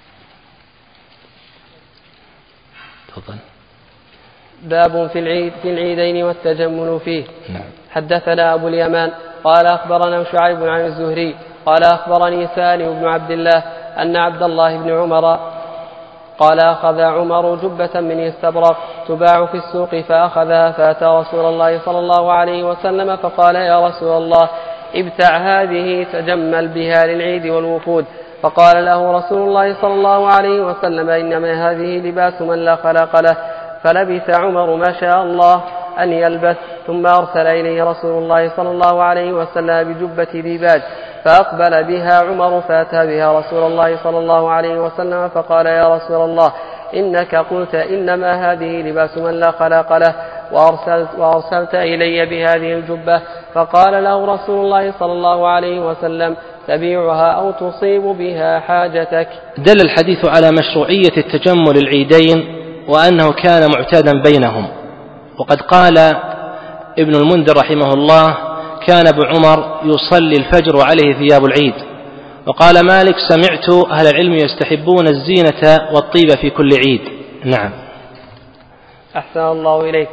Speaker 2: تفضل.
Speaker 1: باب في العيدين والتجمل فيه.
Speaker 2: نعم.
Speaker 1: حدثنا أبو اليمان قال أخبرنا شعيب عن الزهري قال أخبرني سالم بن عبد الله أن عبد الله بن عمر قال أخذ عمر جبة من استبرق تباع في السوق فأخذها فأتى رسول الله صلى الله عليه وسلم فقال يا رسول الله ابتع هذه تجمل بها للعيد والوفود. فقال له رسول الله صلى الله عليه وسلم إنما هذه لباس من لا خلاق له. فلبث عمر ما شاء الله أن يلبث ثم أرسل إليه رسول الله صلى الله عليه وسلم بجبة ديباج فأقبل بها عمر فأتى بها رسول الله صلى الله عليه وسلم فقال يا رسول الله إنك قلت إنما هذه لباس من لا خلاق له وأرسلت إلي بهذه الجبة. فقال له رسول الله صلى الله عليه وسلم تبيعها أو تصيب بها حاجتك.
Speaker 2: دل الحديث على مشروعية التجمل العيدين وأنه كان معتادا بينهم. وقد قال ابن المنذر رحمه الله كان ابن عمر يصلي الفجر وعليه ثياب العيد. وقال مالك سمعت أهل العلم يستحبون الزينة والطيب في كل عيد. نعم.
Speaker 1: أحسن الله إليك.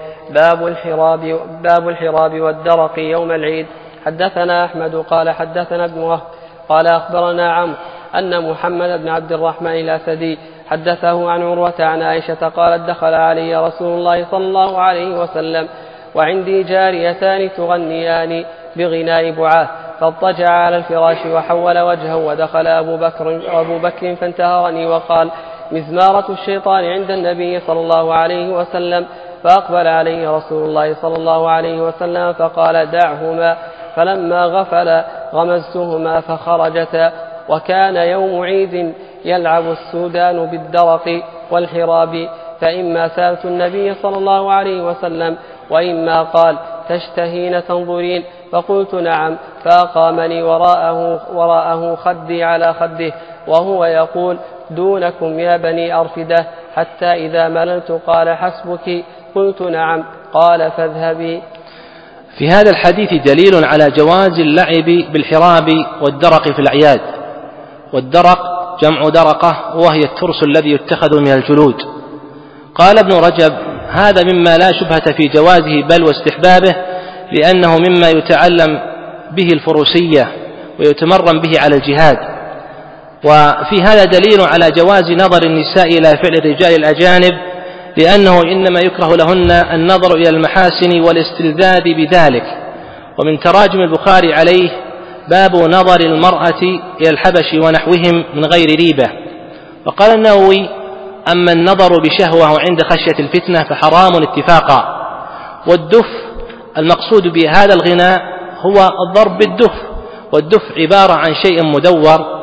Speaker 1: باب الحراب والدرق يوم العيد. حدثنا أحمد قال حدثنا ابن وهب قال أخبرنا عمرو أن محمد بن عبد الرحمن الأسدي حدثه عن عروة عن عائشة قالت دخل علي رسول الله صلى الله عليه وسلم وعندي جاريتان تغنيان بغناء بعاث فاضطجع على الفراش وحول وجهه ودخل أبو بكر فانتهرني وقال مزمارة الشيطان عند النبي صلى الله عليه وسلم. فأقبل عليه رسول الله صلى الله عليه وسلم فقال دعهما. فلما غفل غمزتهما فخرجتا. وكان يوم عيد يلعب السودان بالدرق والحراب فإما سألت النبي صلى الله عليه وسلم وإما قال تشتهين تنظرين فقلت نعم. فأقامني وراءه خدي على خده وهو يقول دونكم يا بني أرفدة حتى إذا مللت قال حسبك قلت نعم قال فاذهبي.
Speaker 2: في هذا الحديث دليل على جواز اللعب بالحراب والدرق في الأعياد. والدرق جمع درقة وهي الترس الذي يتخذ من الجلود. قال ابن رجب هذا مما لا شبهة في جوازه بل واستحبابه لأنه مما يتعلم به الفروسية ويتمرن به على الجهاد. وفي هذا دليل على جواز نظر النساء إلى فعل الرجال الأجانب لأنه إنما يكره لهن النظر إلى المحاسن والاستلذاذ بذلك. ومن تراجم البخاري عليه باب نظر المرأة إلى الحبش ونحوهم من غير ريبة. وقال النووي أما النظر بشهوة عند خشية الفتنة فحرام اتفاقا. والدف المقصود بهذا الغناء هو الضرب بالدف. والدف عبارة عن شيء مدور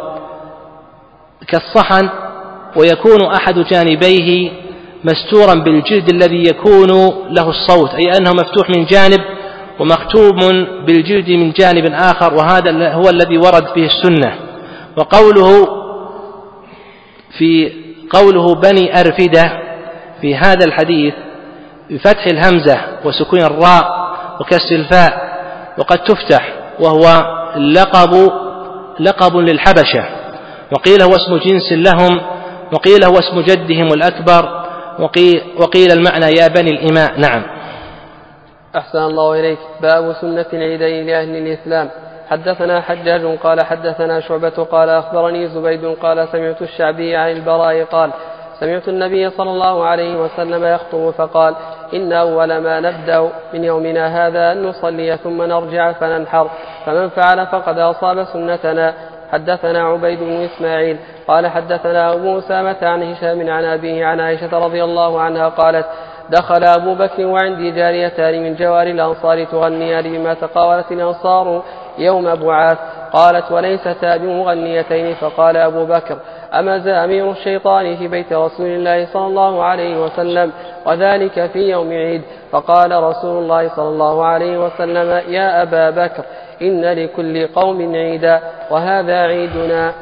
Speaker 2: كالصحن ويكون أحد جانبيه مستورا بالجلد الذي يكون له الصوت أي أنه مفتوح من جانب ومختوم بالجلد من جانب آخر وهذا هو الذي ورد فيه السنة. قوله بني أرفدة في هذا الحديث بفتح الهمزة وسكون الراء وكسر الفاء وقد تفتح وهو لقب للحبشة. وقيل هو اسم جنس لهم وقيل هو اسم جدهم الأكبر وقيل المعنى يا بني الإماء. نعم.
Speaker 1: أحسن الله إليك. باب سنة العيدين لأهل الإسلام. حدثنا حجاج قال حدثنا شعبة قال أخبرني زبيد قال سمعت الشعبي عن البراء قال سمعت النبي صلى الله عليه وسلم يخطب فقال إن أول ما نبدأ من يومنا هذا أن نصلي ثم نرجع فننحر فمن فعل فقد أصاب سنتنا. حدثنا عبيد بن إسماعيل قال حدثنا أبو أسامة عن هشام عن أبيه عن عائشة رضي الله عنها قالت دخل أبو بكر وعندي جاريتان من جوار الأنصار تغنيان بما تقاولت الأنصار يوم بعاث. قالت وليستا بمغنيتين. فقال أبو بكر أما زامير الشيطان في بيت رسول الله صلى الله عليه وسلم وذلك في يوم عيد. فقال رسول الله صلى الله عليه وسلم يا أبا بكر إن لكل قوم عيدا وهذا عيدنا.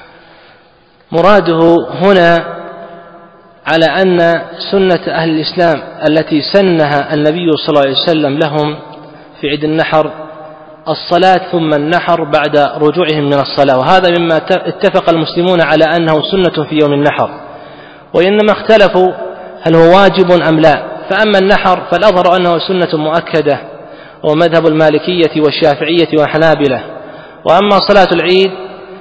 Speaker 2: مراده هنا على أن سنة أهل الإسلام التي سنها النبي صلى الله عليه وسلم لهم في عيد النحر الصلاة ثم النحر بعد رجوعهم من الصلاة. وهذا مما اتفق المسلمون على أنه سنة في يوم النحر. وإنما اختلفوا هل هو واجب أم لا. فأما النحر فالأظهر أنه سنة مؤكدة ومذهب المالكية والشافعية والحنابلة. وأما صلاة العيد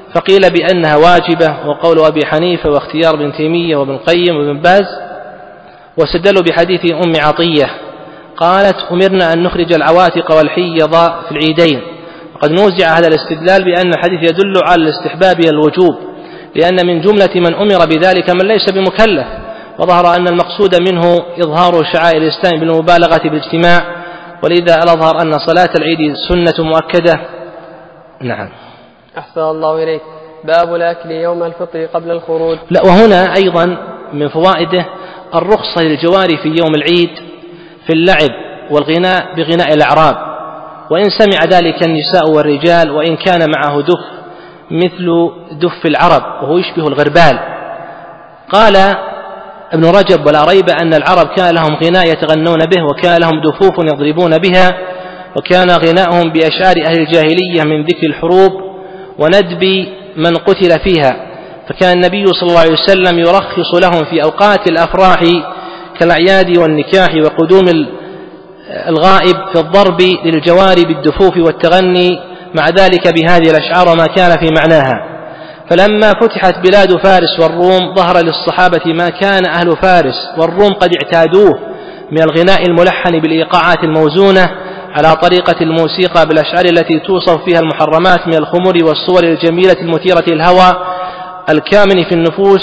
Speaker 2: فقيل بأنها واجبة، وقول أبي حنيفة واختيار ابن تيمية وابن القيم وابن باز. واستدلوا بحديث أم عطية قالت: أمرنا أن نخرج العواتق والحيض في العيدين. وقد نوزع هذا الاستدلال بأن الحديث يدل على الاستحباب الوجوب، لأن من جملة من أمر بذلك من ليس بمكلف، وظهر أن المقصود منه إظهار شعائر الإسلام بالمبالغة بالاجتماع، ولذا الأظهر أن صلاة العيد سنة مؤكدة. نعم.
Speaker 1: أحسن الله إليك. باب الأكل يوم الفطر قبل الخروج.
Speaker 2: لا، وهنا أيضا من فوائده الرخصة للجواري في يوم العيد في اللعب والغناء بغناء الأعراب، وإن سمع ذلك النساء والرجال، وإن كان معه دف مثل دف العرب وهو يشبه الغربال. قال ابن رجب: ولا ريب أن العرب كان لهم غناء يتغنون به، وكان لهم دفوف يضربون بها، وكان غناءهم بأشعار أهل الجاهلية من ذكر الحروب وندب من قتل فيها، فكان النبي صلى الله عليه وسلم يرخص لهم في أوقات الأفراح كالأعياد والنكاح وقدوم الغائب في الضرب للجواري بالدفوف والتغني مع ذلك بهذه الأشعار وما كان في معناها. فلما فتحت بلاد فارس والروم ظهر للصحابة ما كان أهل فارس والروم قد اعتادوه من الغناء الملحن بالإيقاعات الموزونة على طريقة الموسيقى بالأشعار التي توصف فيها المحرمات من الخمر والصور الجميلة المثيرة الهوى الكامن في النفوس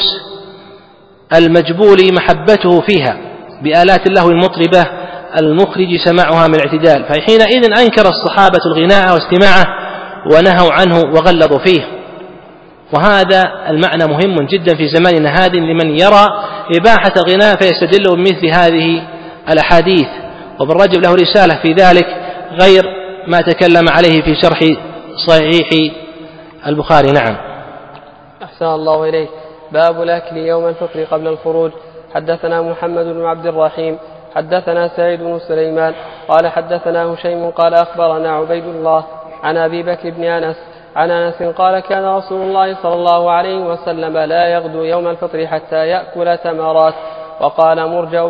Speaker 2: المجبول محبته فيها بآلات اللهو المطربة المخرج سماعها من الاعتدال. فحينئذ أنكر الصحابة الغناء واستماعه ونهوا عنه وغلظوا فيه. وهذا المعنى مهم جدا في زماننا هذا لمن يرى إباحة الغناء فيستدل بمثل هذه الأحاديث. وابن رجب له رسالة في ذلك غير ما تكلم عليه في شرح صحيح البخاري. نعم.
Speaker 1: أحسن الله إليك. باب الأكل يوم الفطر قبل الخروج. حدثنا محمد بن عبد الرحيم حدثنا سعيد بن سليمان قال حدثنا هشيم قال أخبرنا عبيد الله عن أبي بكر بن أنس عن أنس قال كان رسول الله صلى الله عليه وسلم لا يغدو يوم الفطر حتى يأكل تمرات. وقال مرجع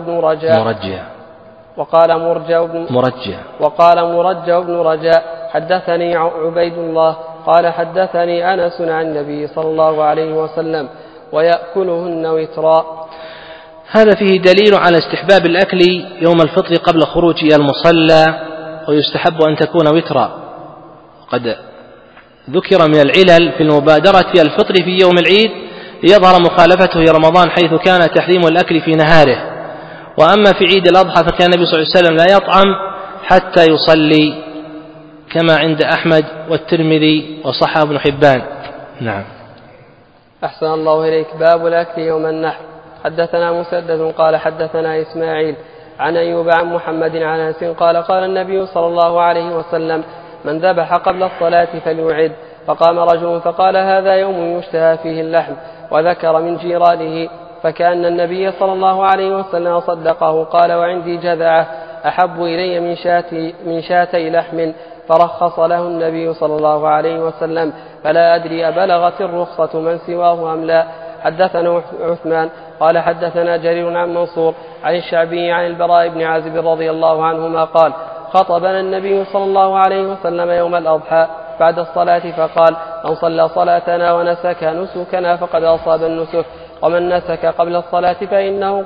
Speaker 1: بن رجاء حدثني عبيد الله قال حدثني أنس عن النبي صلى الله عليه وسلم ويأكلهن وترا.
Speaker 2: هذا فيه دليل على استحباب الأكل يوم الفطر قبل خروج إلى المصلى، ويستحب أن تكون وترا. قد ذكر من العلل في المبادرة الفطر في يوم العيد ليظهر مخالفته لرمضان حيث كان تحريم الأكل في نهاره. وأما في عيد الأضحى فكان النبي صلى الله عليه وسلم لا يطعم حتى يصلي كما عند أحمد والترمذي وصححه ابن حبان. نعم.
Speaker 1: أحسن الله إليك. باب الأكل يوم النحر. حدثنا مسدد قال حدثنا إسماعيل عن أيوب عن محمد عن أنس قال قال النبي صلى الله عليه وسلم من ذبح قبل الصلاة فليعد. فقام رجل فقال هذا يوم يشتهى فيه اللحم، وذكر من جيرانه، فكأن النبي صلى الله عليه وسلم صدقه. قال وعندي جذعة أحب إلي من شاتي لحم، فرخص له النبي صلى الله عليه وسلم، فلا أدري أبلغت الرخصة من سواه أم لا. حدثنا عثمان قال حدثنا جرير عن منصور عن الشعبي عن البراء بن عازب رضي الله عنهما قال خطبنا النبي صلى الله عليه وسلم يوم الأضحى بعد الصلاة فقال من صلى صلاتنا ونسك نسكنا فقد أصاب النسك، ومن نسك قبل الصلاة فإنه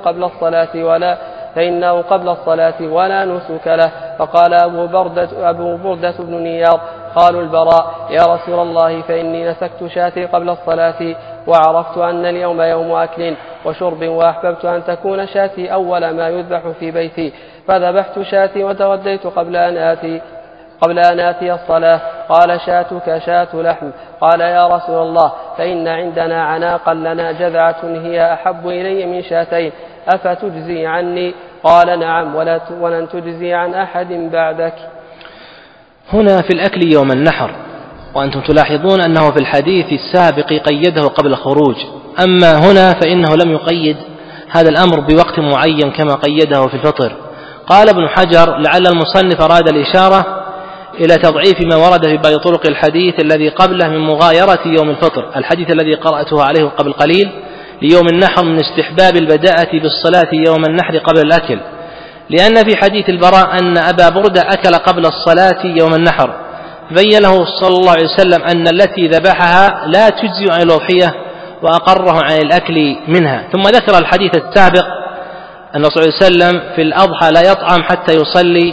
Speaker 1: قبل الصلاة ولا نسك له. فقال أبو بردة بن نياض قالوا البراء يا رسول الله فإني نسكت شاتي قبل الصلاة وعرفت أن اليوم يوم أكل وشرب، وأحببت أن تكون شاتي أول ما يذبح في بيتي، فذبحت شاتي وتغديت قبل أن آتي الصلاة. قال شاتك شاة لحم. قال يا رسول الله فإن عندنا عناقا لنا جذعة هي أحب إلي من شاتين، أفتجزي عني؟ قال نعم ولن تجزي عن أحد بعدك.
Speaker 2: هنا في الأكل يوم النحر، وأنتم تلاحظون أنه في الحديث السابق قيده قبل الخروج، أما هنا فإنه لم يقيد هذا الأمر بوقت معين كما قيده في الفطر. قال ابن حجر لعل المصنف أراد الإشارة إلى تضعيف ما ورد في بعض طرق الحديث الذي قبله من مغايرة يوم الفطر، الحديث الذي قرأته عليه قبل قليل ليوم النحر من استحباب البداءة بالصلاة يوم النحر قبل الأكل، لأن في حديث البراء أن أبا بردة أكل قبل الصلاة يوم النحر، بين له صلى الله عليه وسلم أن التي ذبحها لا تجزي عن الأضحية وأقره عن الأكل منها. ثم ذكر الحديث السابق أن صلى الله عليه وسلم في الأضحى لا يطعم حتى يصلي،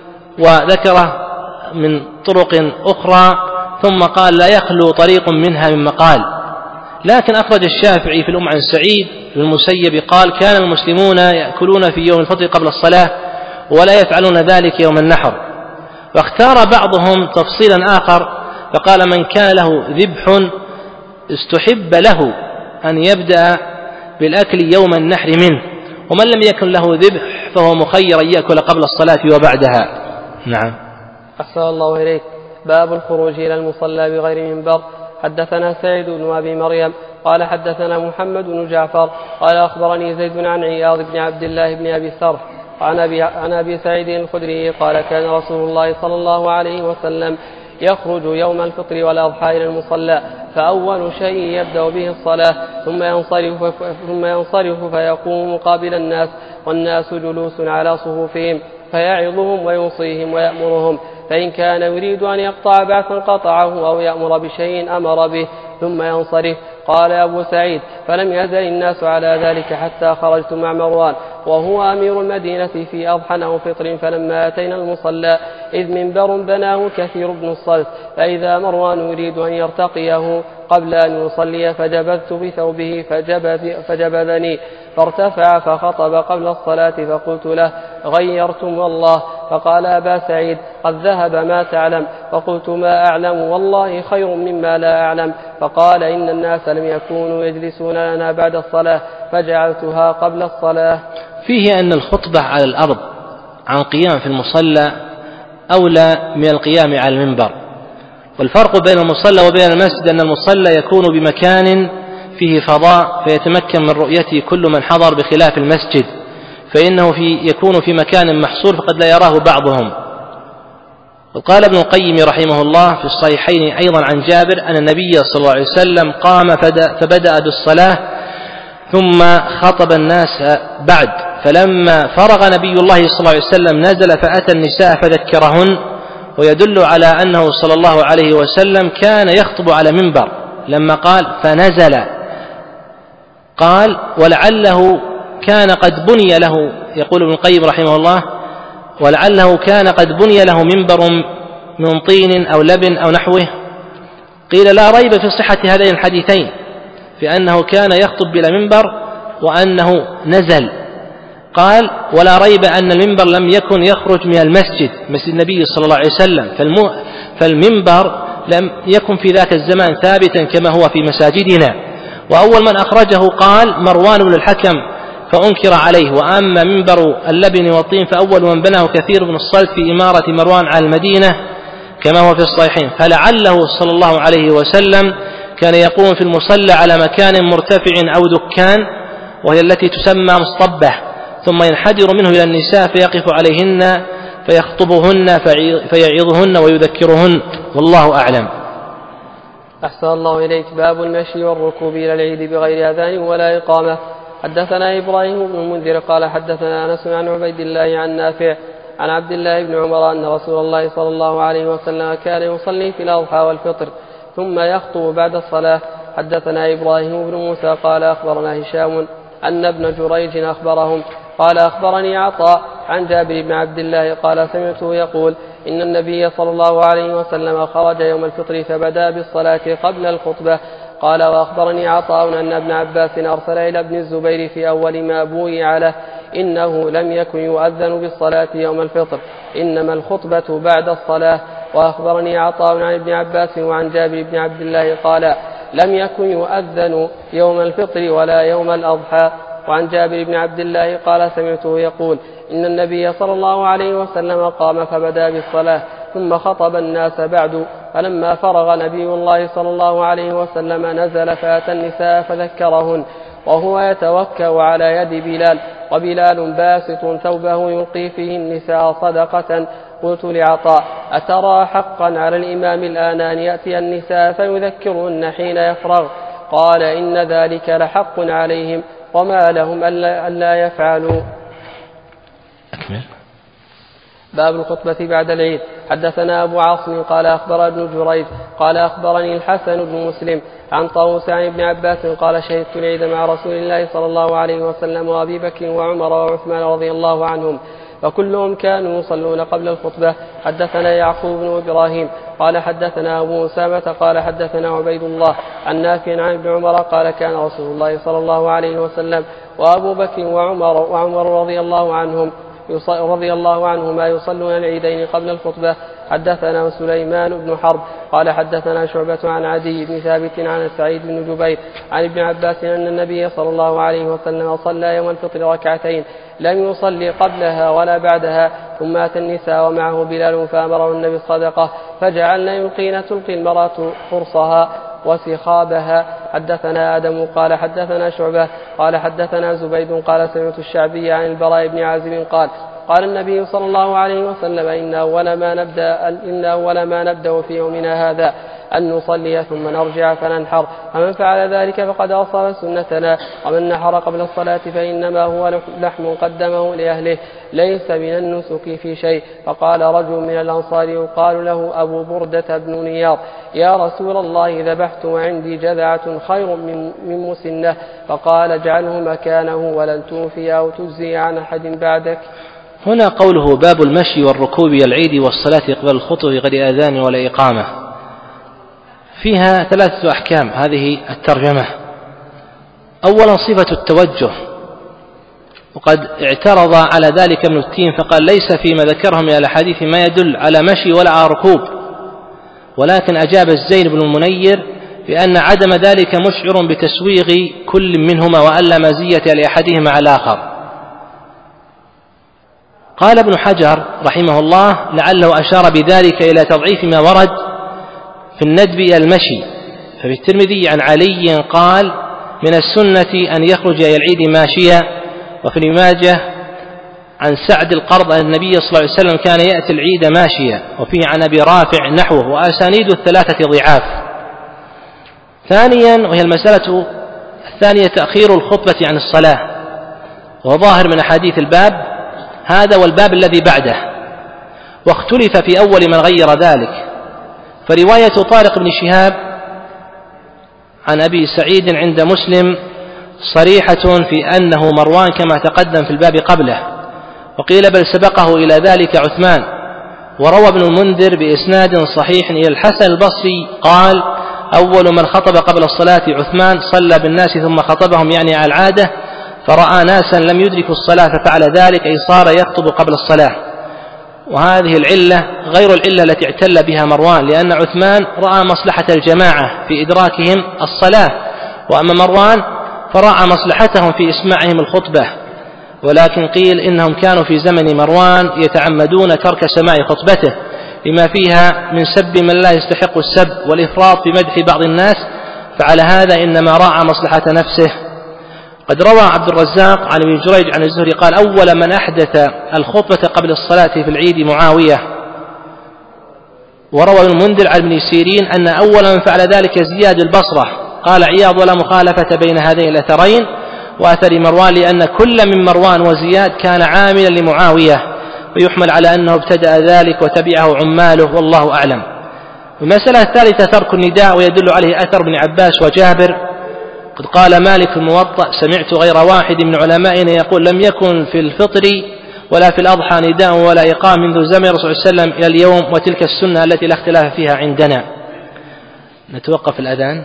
Speaker 2: وذكره من طرق أخرى، ثم قال لا يخلو طريق منها من مقال. لكن أخرج الشافعي في عن سعيد بن المسيب قال كان المسلمون يأكلون في يوم الفطر قبل الصلاة ولا يفعلون ذلك يوم النحر. واختار بعضهم تفصيلا آخر فقال من كان له ذبح استحب له أن يبدأ بالأكل يوم النحر منه، ومن لم يكن له ذبح فهو مخير أن يأكل قبل الصلاة وبعدها. نعم.
Speaker 1: أحسن الله إليك. باب الخروج إلى المصلى بغير منبر. حدثنا سعيد بن أبي مريم قال حدثنا محمد بن جعفر قال أخبرني زيد عن عياض بن عبد الله بن أبي السرح عن أبي سعيد الخدري قال كان رسول الله صلى الله عليه وسلم يخرج يوم الفطر والأضحى إلى المصلى، فأول شيء يبدأ به الصلاة ثم ينصرف فيقوم مقابل الناس والناس جلوس على صفوفهم فيعظهم ويوصيهم ويأمرهم، فإن كان يريد أن يقطع بعثا قطعه أو يأمر بشيء أمر به ثم ينصرف. قال أبو سعيد فلم يزل الناس على ذلك حتى خرجت مع مروان وهو أمير المدينة في أضحى أو فطر، فلما أتينا المصلى إذ منبر بناه كثير بن الصلت، فإذا مروان يريد أن يرتقيه قبل أن يصلي فجبذت بثوبه فجبذني فارتفع فخطب قبل الصلاة، فقلت له غيرتم والله. فقال أبا سعيد قد ذهب ما تعلم. فقلت ما أعلم والله خير مما لا أعلم. فقال إن الناس لم يكونوا يجلسون لنا بعد الصلاة فجعلتها قبل الصلاة.
Speaker 2: فيه أن الخطبة على الأرض عن قيام في المصلى أولى من القيام على المنبر، والفرق بين المصلى وبين المسجد أن المصلى يكون بمكان فيه فضاء فيتمكن من رؤيته كل من حضر، بخلاف المسجد فإنه يكون في مكان محصور فقد لا يراه بعضهم. وقال ابن القيم رحمه الله في الصحيحين أيضا عن جابر أن النبي صلى الله عليه وسلم قام فبدأ بالصلاة ثم خطب الناس بعد، فلما فرغ نبي الله صلى الله عليه وسلم نزل فأتى النساء فذكرهن، ويدل على أنه صلى الله عليه وسلم كان يخطب على منبر. لما قال فنزل قال ولعله كان قد بني له، يقول ابن القيم رحمه الله ولعله كان قد بني له منبر من طين أو لبن أو نحوه. قيل لا ريب في صحة هذين الحديثين في أنه كان يخطب بلا منبر وأنه نزل. قال ولا ريب أن المنبر لم يكن يخرج من المسجد، مسجد النبي صلى الله عليه وسلم، فالمنبر لم يكن في ذاك الزمان ثابتا كما هو في مساجدنا. وأول من أخرجه قال مروان بن الحكم فأنكر عليه، وأما منبر اللبن والطين فأول من بناه كثير بن الصلت في إمارة مروان على المدينة كما هو في الصحيحين. فلعله صلى الله عليه وسلم كان يقوم في المصلى على مكان مرتفع أو دكان، وهي التي تسمى مصطبة، ثم ينحدر منه إلى النساء فيقف عليهن فيخطبهن فيعظهن ويذكرهن، والله أعلم.
Speaker 1: أحسن الله إليك. باب المشي والركوب إلى العيد بغير أذان ولا إقامة. حدثنا إبراهيم بن المنذر قال حدثنا أنس عن عبيد الله عن نافع عن عبد الله بن عمر أن رسول الله صلى الله عليه وسلم كان يصلي في الأضحى والفطر ثم يخطب بعد الصلاة. حدثنا إبراهيم بن موسى قال أخبرنا هشام أن ابن جريج أخبرهم قال أخبرني عطاء عن جابر بن عبد الله قال سمعته يقول إن النبي صلى الله عليه وسلم خرج يوم الفطر فبدأ بالصلاة قبل الخطبة. قال وأخبرني عطاء أن ابن عباس أرسل إلى ابن الزبير في أول ما بويع له إنه لم يكن يؤذن بالصلاة يوم الفطر، إنما الخطبة بعد الصلاة. وأخبرني عطاء عن ابن عباس وعن جابر بن عبد الله قال لم يكن يؤذن يوم الفطر ولا يوم الأضحى. وعن جابر بن عبد الله قال سمعته يقول إن النبي صلى الله عليه وسلم قام فبدأ بالصلاة ثم خطب الناس بعد، فلما فرغ نبي الله صلى الله عليه وسلم نزل فأتى النساء فذكرهن وهو يتوكأ على يد بلال، وبلال باسط ثوبه يلقي فيه النساء صدقة. قلت لعطاء أترى حقا على الإمام الآن أن يأتي النساء فيذكرهن حين يفرغ؟ قال إن ذلك لحق عليهم وما لهم ألا يفعلوا. باب الخطبة بعد العيد. حدثنا أبو عاصم قال أخبر ابن جريج قال أخبرني الحسن بن مسلم عن طاووس عن ابن عباس قال شهدت العيد مع رسول الله صلى الله عليه وسلم وأبي بكر وعمر وعثمان رضي الله عنهم وكلهم كانوا يصلون قبل الخطبة. حدثنا يعقوب بن إبراهيم قال حدثنا أبو أسامة قال حدثنا عبيد الله عن نافع عن ابن عمر قال كان رسول الله صلى الله عليه وسلم وأبو بكر وعمر رضي الله عنهما يصلون العيدين قبل الخطبة. حدثنا سليمان بن حرب قال حدثنا شعبة عن عدي بن ثابت عن سعيد بن جبير عن ابن عباس أن النبي صلى الله عليه وسلم صلى يوم الفطر ركعتين لم يصلي قبلها ولا بعدها، ثم أتى النساء ومعه بلال فأمرهن بالصدقة فجعلن يلقين تلقي المرأة قرصها وسخابها. حدثنا آدم قال حدثنا شعبة قال حدثنا زبيد قال سمعت الشعبي عن البراء بن عازب قال النبي صلى الله عليه وسلم إن أول ما نبدأ في يومنا هذا أن نصلي ثم نرجع فننحر، فمن فعل ذلك فقد أصاب سنتنا، ومن نحر قبل الصلاة فإنما هو لحم قدمه لأهله ليس من النسك في شيء. فقال رجل من الأنصار يقال له أبو بردة بن نياط يا رسول الله ذبحت وعندي جذعة خير من مسنة، فقال اجعله مكانه ولن توفي أو تجزي عن أحد بعدك.
Speaker 2: هنا قوله باب المشي والركوب إلى العيد والصلاة قبل الخطبة غير آذان ولا إقامة، فيها 3 أحكام هذه الترجمة. أولا صفة التوجه، وقد اعترض على ذلك ابن التين فقال ليس فيما ذكره من الأحاديث ما يدل على مشي ولا على ركوب، ولكن أجاب الزين بن المنير بأن عدم ذلك مشعر بتسويغ كل منهما وألا مزية لأحدهما على الآخر. قال ابن حجر رحمه الله لعله أشار بذلك إلى تضعيف ما ورد في الندب إلى المشي، ففي الترمذي عن علي قال من السنة أن يخرج إلى العيد ماشيا، وفي ابن ماجه عن سعد القرض أن النبي صلى الله عليه وسلم كان يأتي العيد ماشيا، وفيه عن أبي رافع نحوه، وأسانيد 3 ضعاف. ثانيا وهي المسألة الثانية تأخير الخطبة عن الصلاة، وظاهر من أحاديث الباب هذا والباب الذي بعده، واختلف في أول من غير ذلك، فرواية طارق بن شهاب عن أبي سعيد عند مسلم صريحة في أنه مروان كما تقدم في الباب قبله، وقيل بل سبقه إلى ذلك عثمان. وروى ابن المنذر بإسناد صحيح إلى الحسن البصري قال أول من خطب قبل الصلاة عثمان صلى بالناس ثم خطبهم يعني على العادة، فرأى ناسا لم يدركوا الصلاة ففعل ذلك، أي صار يخطب قبل الصلاة. وهذه العلة غير العلة التي اعتل بها مروان، لأن عثمان رأى مصلحة الجماعة في إدراكهم الصلاة، وأما مروان فرأى مصلحتهم في إسماعهم الخطبة. ولكن قيل إنهم كانوا في زمن مروان يتعمدون ترك سماع خطبته لما فيها من سب من لا يستحق السب والإفراط في مدح بعض الناس، فعلى هذا إنما راعى مصلحة نفسه. قد روى عبد الرزاق عن ابن جريج عن الزهري قال أول من أحدث الخطبة قبل الصلاة في العيد معاوية. وروى ابن المنذر عن ابن سيرين أن أول من فعل ذلك زياد البصرة. قال عياض ولا مخالفة بين هذين الأثرين وأثر مروان، لأن كل من مروان وزياد كان عاملا لمعاوية، ويحمل على أنه ابتدأ ذلك وتبعه عماله والله أعلم. المسألة الثالثة ترك النداء، ويدل عليه أثر ابن عباس وجابر. قد قال مالك الموطأ سمعت غير واحد من علمائنا يقول لم يكن في الفطر ولا في الأضحى نداء ولا إقام منذ زمن الرسول صلى الله عليه وسلم إلى اليوم، وتلك السنة التي لا اختلاف فيها عندنا. نتوقف الأذان.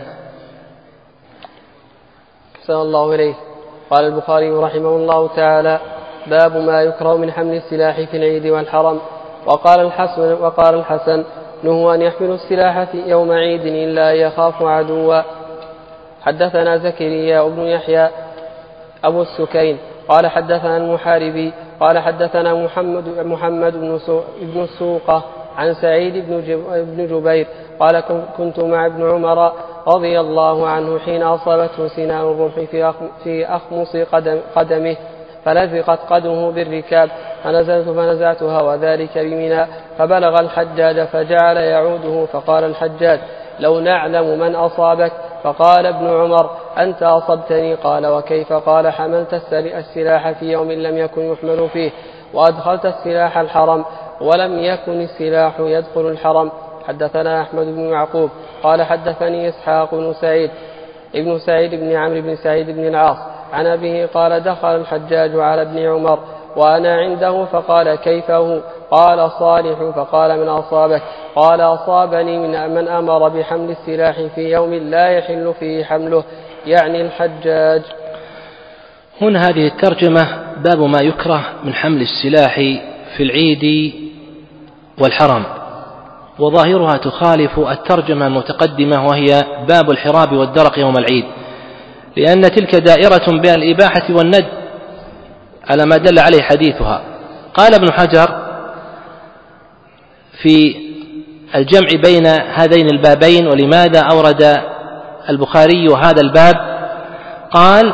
Speaker 1: أحسن الله إليه. قال البخاري رحمه الله تعالى باب ما يكره من حمل السلاح في العيد والحرم. وقال الحسن نهوا أن يحملوا السلاح في يوم عيد إلا أن يخافوا عدوا. حدثنا زكريا بن يحيى أبو السكين قال حدثنا المحاربي قال حدثنا محمد بن السوقة عن سعيد بن جبير قال كنت مع ابن عمر رضي الله عنه حين أصابته سنان الرمح في أخمص قدمه فلزقت قدمه بالركاب، فنزلت فنزعتها وذلك بمنى، فبلغ الحجاج فجعل يعوده، فقال الحجاج لو نعلم من أصابك. فقال ابن عمر أنت أصبتني. قال وكيف؟ قال حملت السلاح في يوم لم يكن يحمل فيه، وأدخلت السلاح الحرم، ولم يكن السلاح يدخل الحرم. حدثنا أحمد بن يعقوب قال حدثني إسحاق ابن سعيد بن عمرو بن سعيد بن العاص عن أبيه قال دخل الحجاج على ابن عمر وأنا عنده فقال كيف هو؟ قال صالح. فقال من أصابك؟ قال أصابني من أمر بحمل السلاح في يوم لا يحل فيه حمله، يعني الحجاج.
Speaker 2: هنا هذه الترجمة باب ما يكره من حمل السلاح في العيد والحرم، وظاهرها تخالف الترجمة المتقدمة وهي باب الحراب والدرق يوم العيد، لأن تلك دائرة بين الإباحة والندب على ما دل عليه حديثها. قال ابن حجر في الجمع بين هذين البابين ولماذا أورد البخاري هذا الباب، قال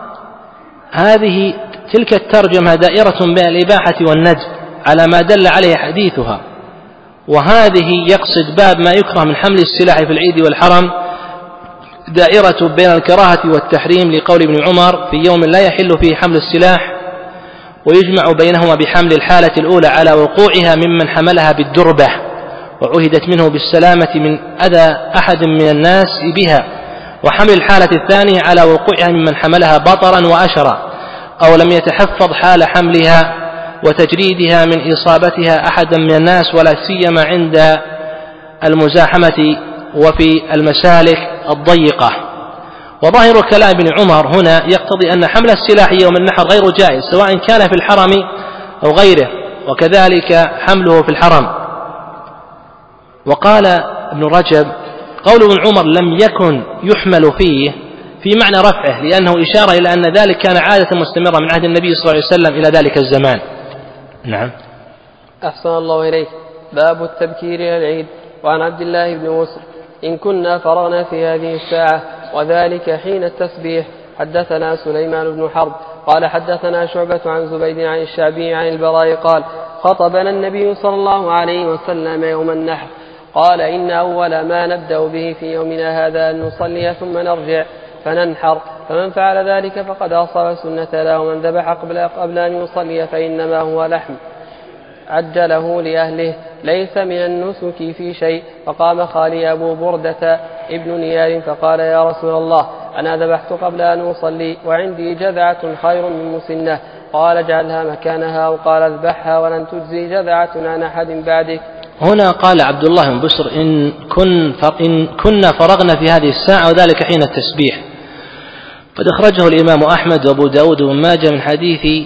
Speaker 2: تلك الترجمة دائرة بين الإباحة والندب على ما دل عليه حديثها، وهذه يقصد باب ما يكره من حمل السلاح في العيد والحرم دائرة بين الكراهة والتحريم، لقول ابن عمر في يوم لا يحل فيه حمل السلاح، ويجمع بينهما بحمل الحالة الأولى على وقوعها ممن حملها بالدربة وعهدت منه بالسلامة من أذى أحد من الناس بها، وحمل الحالة الثانية على وقوعها ممن حملها بطرا وأشرا أو لم يتحفظ حال حملها وتجريدها من إصابتها أحدا من الناس، ولا سيما عند المزاحمة وفي المسالك الضيقة. وظاهر كلام ابن عمر هنا يقتضي أن حمل السلاح يوم النحر غير جائز سواء كان في الحرم أو غيره، وكذلك حمله في الحرم. وقال ابن رجب قول ابن عمر لم يكن يحمل فيه في معنى رفعه، لأنه إشارة إلى أن ذلك كان عادة مستمرة من عهد النبي صلى الله عليه وسلم إلى ذلك الزمان. نعم.
Speaker 1: أحسن الله إليك. باب التبكير إلى العيد. وعن عبد الله بن مسر إن كنا فرغنا في هذه الساعة وذلك حين التسبيح. حدثنا سليمان بن حرب قال حدثنا شعبة عن زبيد عن الشعبي عن البراء قال خطبنا النبي صلى الله عليه وسلم يوم النحر قال إن أول ما نبدأ به في يومنا هذا أن نصلي ثم نرجع فننحر، فمن فعل ذلك فقد أصاب سنة له، ومن ذبح قبل أن يصلي فإنما هو لحم عجله لأهله ليس من النسك في شيء. فقام خالي أبو بردة ابن نيار فقال يا رسول الله أنا ذبحت قبل أن أصلي وعندي جذعة خير من مسنة، قال اجعلها مكانها، وقال اذبحها ولن تجزي جذعة عن أحد بعدك.
Speaker 2: هنا قال عبد الله بن بسر إن كنا فرغنا في هذه الساعة وذلك حين التسبيح. قد أخرجه الإمام أحمد وأبو داود وابن ماجه من حديث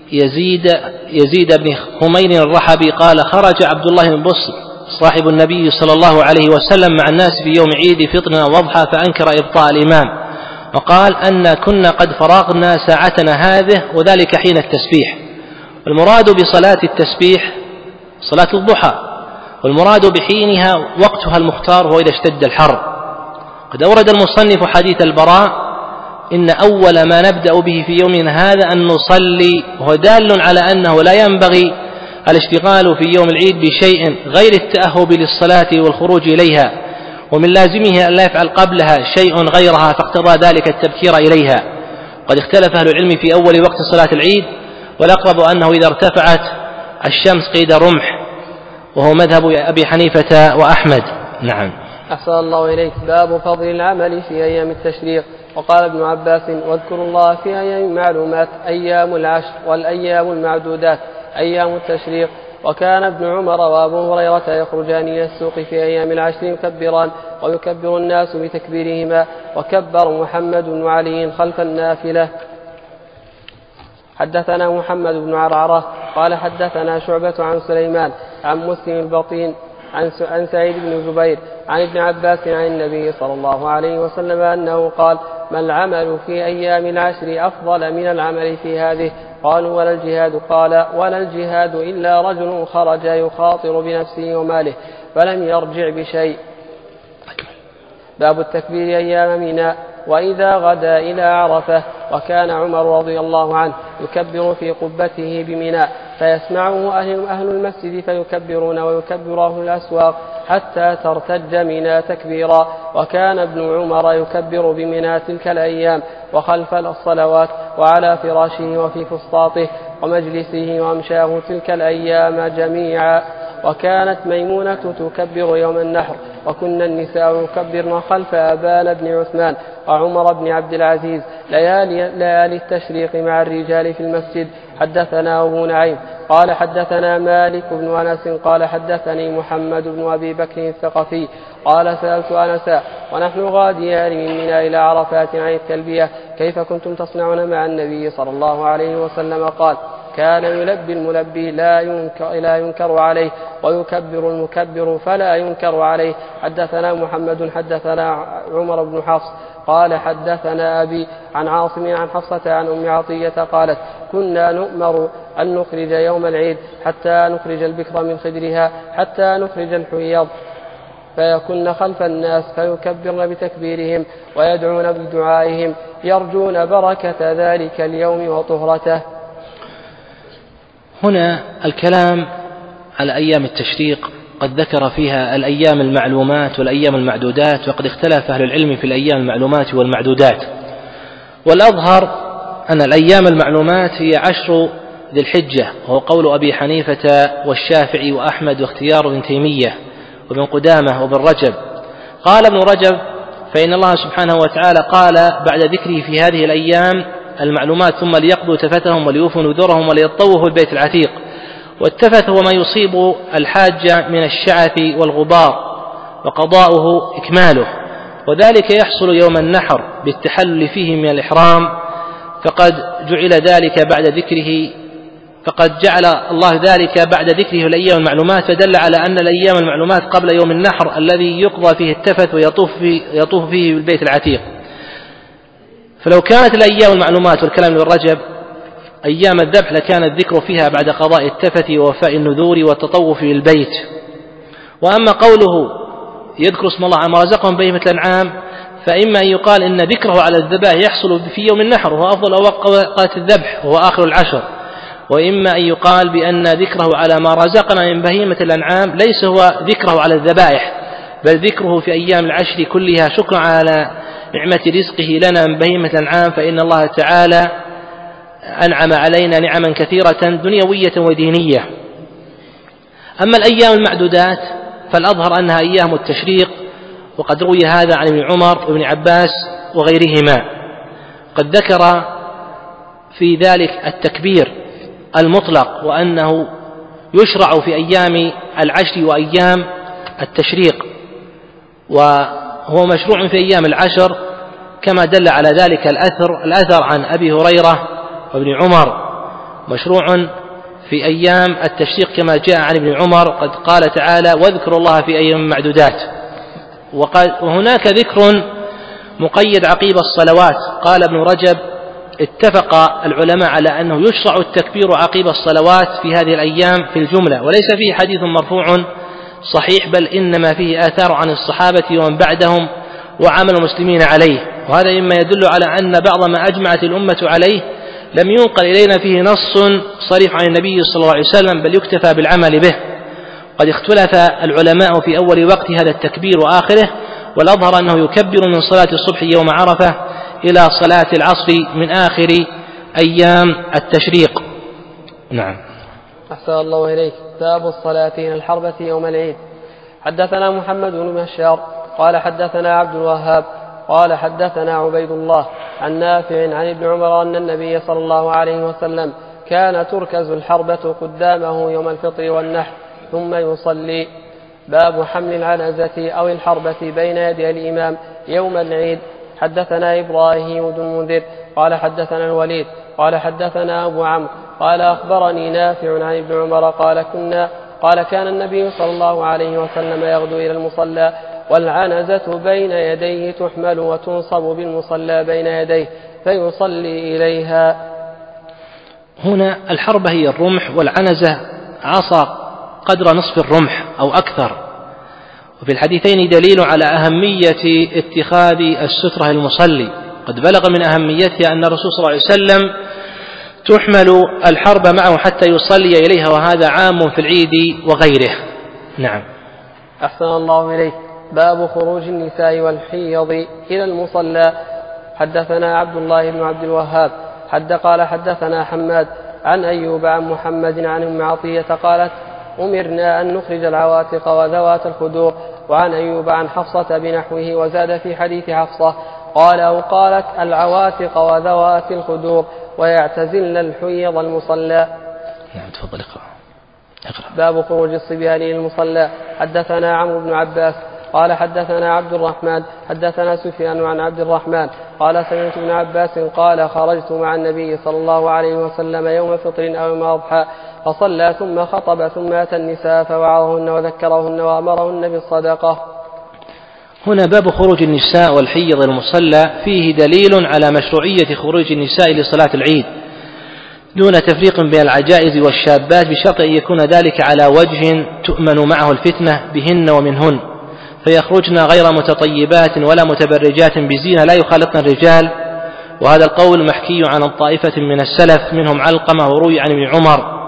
Speaker 2: يزيد بن خمير الرحبي قال خرج عبد الله بن بسر صاحب النبي صلى الله عليه وسلم مع الناس في يوم عيد فطر وضحى فأنكر إبطاء الإمام، وقال أن كنا قد فرغنا ساعتنا هذه وذلك حين التسبيح. والمراد بصلاة التسبيح صلاة الضحى، والمراد بحينها وقتها المختار وهو إذا اشتد الحر. قد أورد المصنف حديث البراء إن أول ما نبدأ به في يومنا هذا أن نصلي، وهو دال على أنه لا ينبغي الاشتغال في يوم العيد بشيء غير التأهب للصلاة والخروج إليها، ومن لازمه أن لا يفعل قبلها شيء غيرها، فاقتضى ذلك التبكير إليها. قد اختلف أهل العلم في أول وقت صلاة العيد، والأقرب أنه إذا ارتفعت الشمس قيد رمح، وهو مذهب أبي حنيفة وأحمد. نعم.
Speaker 1: أحسن الله إليك. باب فضل العمل في أيام التشريق. وقال ابن عباس واذكروا الله في أيام معلومات أيام العشر، والأيام المعدودات أيام التشريق. وكان ابن عمر وأبو هريرة يخرجان إلى السوق في أيام العشر يكبران، ويكبر الناس بتكبيرهما، وكبر محمد وعلي خلف النافلة. حدثنا محمد بن عرعرة قال حدثنا شعبة عن سليمان عن مسلم البطين عن سعيد بن جبير عن ابن عباس عن النبي صلى الله عليه وسلم أنه قال ما العمل في أيام العشر أفضل من العمل في هذه؟ قالوا ولا الجهاد؟ قال ولا الجهاد إلا رجل خرج يخاطر بنفسه وماله فلم يرجع بشيء. باب التكبير أيام منى وإذا غدا إلى عرفة. وكان عمر رضي الله عنه يكبر في قبته بمنى فيسمعه أهل المسجد فيكبرون ويكبر أهل الأسواق حتى ترتج منى تكبيرا. وكان ابن عمر يكبر بمنى تلك الأيام وخلف الصلوات وعلى فراشه وفي فسطاطه ومجلسه وأمشاه تلك الأيام جميعا. وكانت ميمونة تكبر يوم النحر، وكنا النساء يكبرن خلف أبان بن عثمان وعمر بن عبد العزيز ليالي التشريق مع الرجال في المسجد. حدثنا أبو نعيم قال حدثنا مالك بن أنس قال حدثني محمد بن أبي بكر الثقفي قال سألت أنسا ونحن غاديان من منى إلى عرفات عن التلبية كيف كنتم تصنعون مع النبي صلى الله عليه وسلم؟ قال كان يلبي الملبي لا ينكر عليه، ويكبر المكبر فلا ينكر عليه. حدثنا محمد حدثنا عمر بن حفص قال حدثنا أبي عن عاصم عن حفصة عن أم عطية قالت كنا نؤمر أن نخرج يوم العيد حتى نخرج البكر من خدرها حتى نخرج الحيض فيكن خلف الناس فيكبرن بتكبيرهم ويدعون بدعائهم يرجون بركة ذلك اليوم وطهرته.
Speaker 2: هنا الكلام على أيام التشريق قد ذكر فيها الأيام المعلومات والأيام المعدودات، وقد اختلف أهل العلم في الأيام المعلومات والمعدودات، والأظهر أن الأيام المعلومات هي 10 ذي الحجة، وهو قول أبي حنيفة والشافعي وأحمد واختيار ابن تيمية وابن قدامة وابن رجب. قال ابن رجب فإن الله سبحانه وتعالى قال بعد ذكره في هذه الأيام المعلومات ثم ليقضوا تفتهم وليوفوا نذورهم وليطوفوا البيت العتيق. والتفت هو ما يصيب الحاج من الشعث والغبار وقضاؤه إكماله، وذلك يحصل يوم النحر بالتحلل فيه من الإحرام، فقد جعل الله ذلك بعد ذكره الأيام المعلومات، فدل على أن الأيام المعلومات قبل يوم النحر الذي يقضى فيه التفت ويطوف فيه بالبيت العتيق. فلو كانت الأيام المعلومات والكلام بالرجب أيام الذبح لكان الذكر فيها بعد قضاء التفت ووفاء النذور والتطوف بالبيت. وأما قوله يذكر اسم الله على ما رزقهم بهيمة الأنعام، فإما أن يقال إن ذكره على الذبائح يحصل في يوم النحر وهو أفضل أوقات الذبح وهو آخر العشر، وإما أن يقال بأن ذكره على ما رزقنا من بهيمة الأنعام ليس هو ذكره على الذبائح، بل ذكره في أيام العشر كلها شكرا على نعمة رزقه لنا من بهيمة الأنعام، فإن الله تعالى أنعم علينا نعما كثيرة دنيوية ودينية. أما الأيام المعدودات فالأظهر أنها أيام التشريق، وقد روي هذا عن ابن عمر وابن عباس وغيرهما. قد ذكر في ذلك التكبير المطلق، وأنه يشرع في أيام العشر وأيام التشريق، وهو مشروع في أيام العشر كما دل على ذلك الأثر عن أبي هريرة وابن عمر، مشروع في أيام التشريق كما جاء عن ابن عمر قد قال تعالى واذكروا الله في أيام معدودات. وهناك ذكر مقيد عقيب الصلوات. قال ابن رجب اتفق العلماء على أنه يشرع التكبير عقيب الصلوات في هذه الأيام في الجملة، وليس فيه حديث مرفوع صحيح، بل إنما فيه آثار عن الصحابة ومن بعدهم وعمل المسلمين عليه، وهذا مما يدل على أن بعض ما أجمعت الأمة عليه لم ينقل إلينا فيه نص صريح عن النبي صلى الله عليه وسلم، بل يكتفى بالعمل به. قد اختلف العلماء في أول وقت هذا التكبير وآخره، والأظهر أنه يكبر من صلاة الصبح يوم عرفة إلى صلاة العصر من آخر أيام التشريق. نعم.
Speaker 1: أحسن الله إليك. باب الصلاة إلى الحربة يوم العيد. حدثنا محمد بن بشار قال حدثنا عبد الوهاب قال حدثنا عبيد الله عن نافع عن ابن عمر أن النبي صلى الله عليه وسلم كان تركز الحربة قدامه يوم الفطر والنحر ثم يصلي. باب حمل العنزة أو الحربة بين يدي الإمام يوم العيد. حدثنا إبراهيم بن المنذر قال حدثنا الوليد قال حدثنا أبو عمرو قال أخبرني نافع عن ابن عمر قال كان النبي صلى الله عليه وسلم يغدو إلى المصلى والعنزة بين يديه تحمل وتنصب بالمصلى بين يديه فيصلي إليها.
Speaker 2: هنا الحربة هي الرمح، والعنزة عصا قدر نصف الرمح أو أكثر. وفي الحديثين دليل على أهمية اتخاذ السترة المصلي، قد بلغ من أهميتها أن الرسول صلى الله عليه وسلم تحمل الحرب معه حتى يصلي إليها، وهذا عام في العيد وغيره. نعم.
Speaker 1: أحسن الله إليك. باب خروج النساء والحيض إلى المصلى. حدثنا عبد الله بن عبد الوهاب قال حدثنا حماد عن أيوب عن محمد عن أم عطية قالت أمرنا أن نخرج العواتق وذوات الخدور. وعن أيوب عن حفصة بنحوه وزاد في حديث حفصة قال أو قالت العواتق وذوات الخدور ويعتزلن الحيض المصلى.
Speaker 2: نعم تفضل اقرأ.
Speaker 1: باب خروج الصبيان إلى المصلى. حدثنا عمرو بن عباس قال حدثنا عبد الرحمن حدثنا سفيان عن عبد الرحمن قال سمعت ابن عباس قال خرجت مع النبي صلى الله عليه وسلم يوم فطر أو يوم أضحى فصلى ثم خطب ثم أتى النساء فوعظهن وذكرهن وأمرهن بالصدقة.
Speaker 2: هنا باب خروج النساء والحيض المصلى فيه دليل على مشروعية خروج النساء لصلاة العيد دون تفريق بين العجائز والشابات بشرط أن يكون ذلك على وجه تؤمن معه الفتنة بهن ومنهن، فيخرجن غير متطيبات ولا متبرجات بزينة لا يخالطن الرجال. وهذا القول محكي عن طائفة من السلف منهم علقمة وروي عن ابن عمر.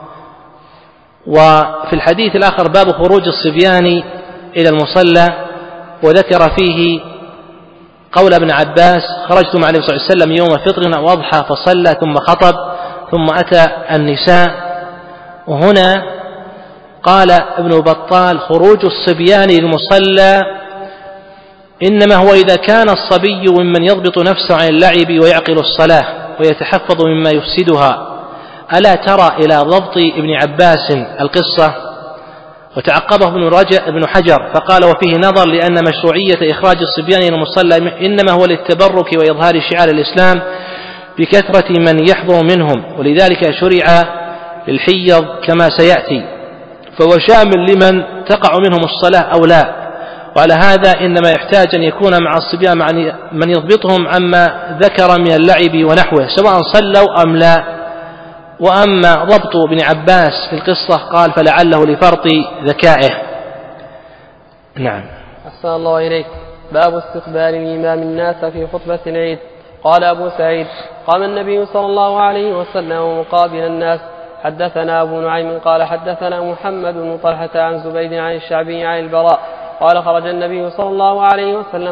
Speaker 2: وفي الحديث الآخر باب خروج الصبيان إلى المصلى وذكر فيه قول ابن عباس خرجت مع النبي صلى الله عليه وسلم يوم فطر أو أضحى فصلى ثم خطب ثم أتى النساء. وهنا قال ابن بطال خروج الصبيان للمصلى إنما هو إذا كان الصبي ممن يضبط نفسه عن اللعب ويعقل الصلاة ويتحفظ مما يفسدها. ألا ترى إلى ضبط ابن عباس القصة؟ وتعقبه ابن حجر فقال وفيه نظر لأن مشروعية إخراج الصبيان إلى المصلى إنما هو للتبرك وإظهار شعار الإسلام بكثرة من يحضر منهم، ولذلك شرع للحيض كما سيأتي، فهو شامل لمن تقع منهم الصلاة أو لا. وعلى هذا إنما يحتاج أن يكون مع الصبيان مع من يضبطهم عما ذكر من اللعب ونحوه سواء صلوا أم لا. وأما ضبط ابن عباس في القصة قال فلعله لفرط ذكائه. نعم.
Speaker 1: أحسن الله إليك. باب استقبال الإمام الناس في خطبة العيد. قال أبو سعيد قام النبي صلى الله عليه وسلم مقابل الناس. حدثنا أبو نعيم قال حدثنا محمد بن طلحة عن زبيد عن الشعبي عن البراء قال خرج النبي صلى الله عليه وسلم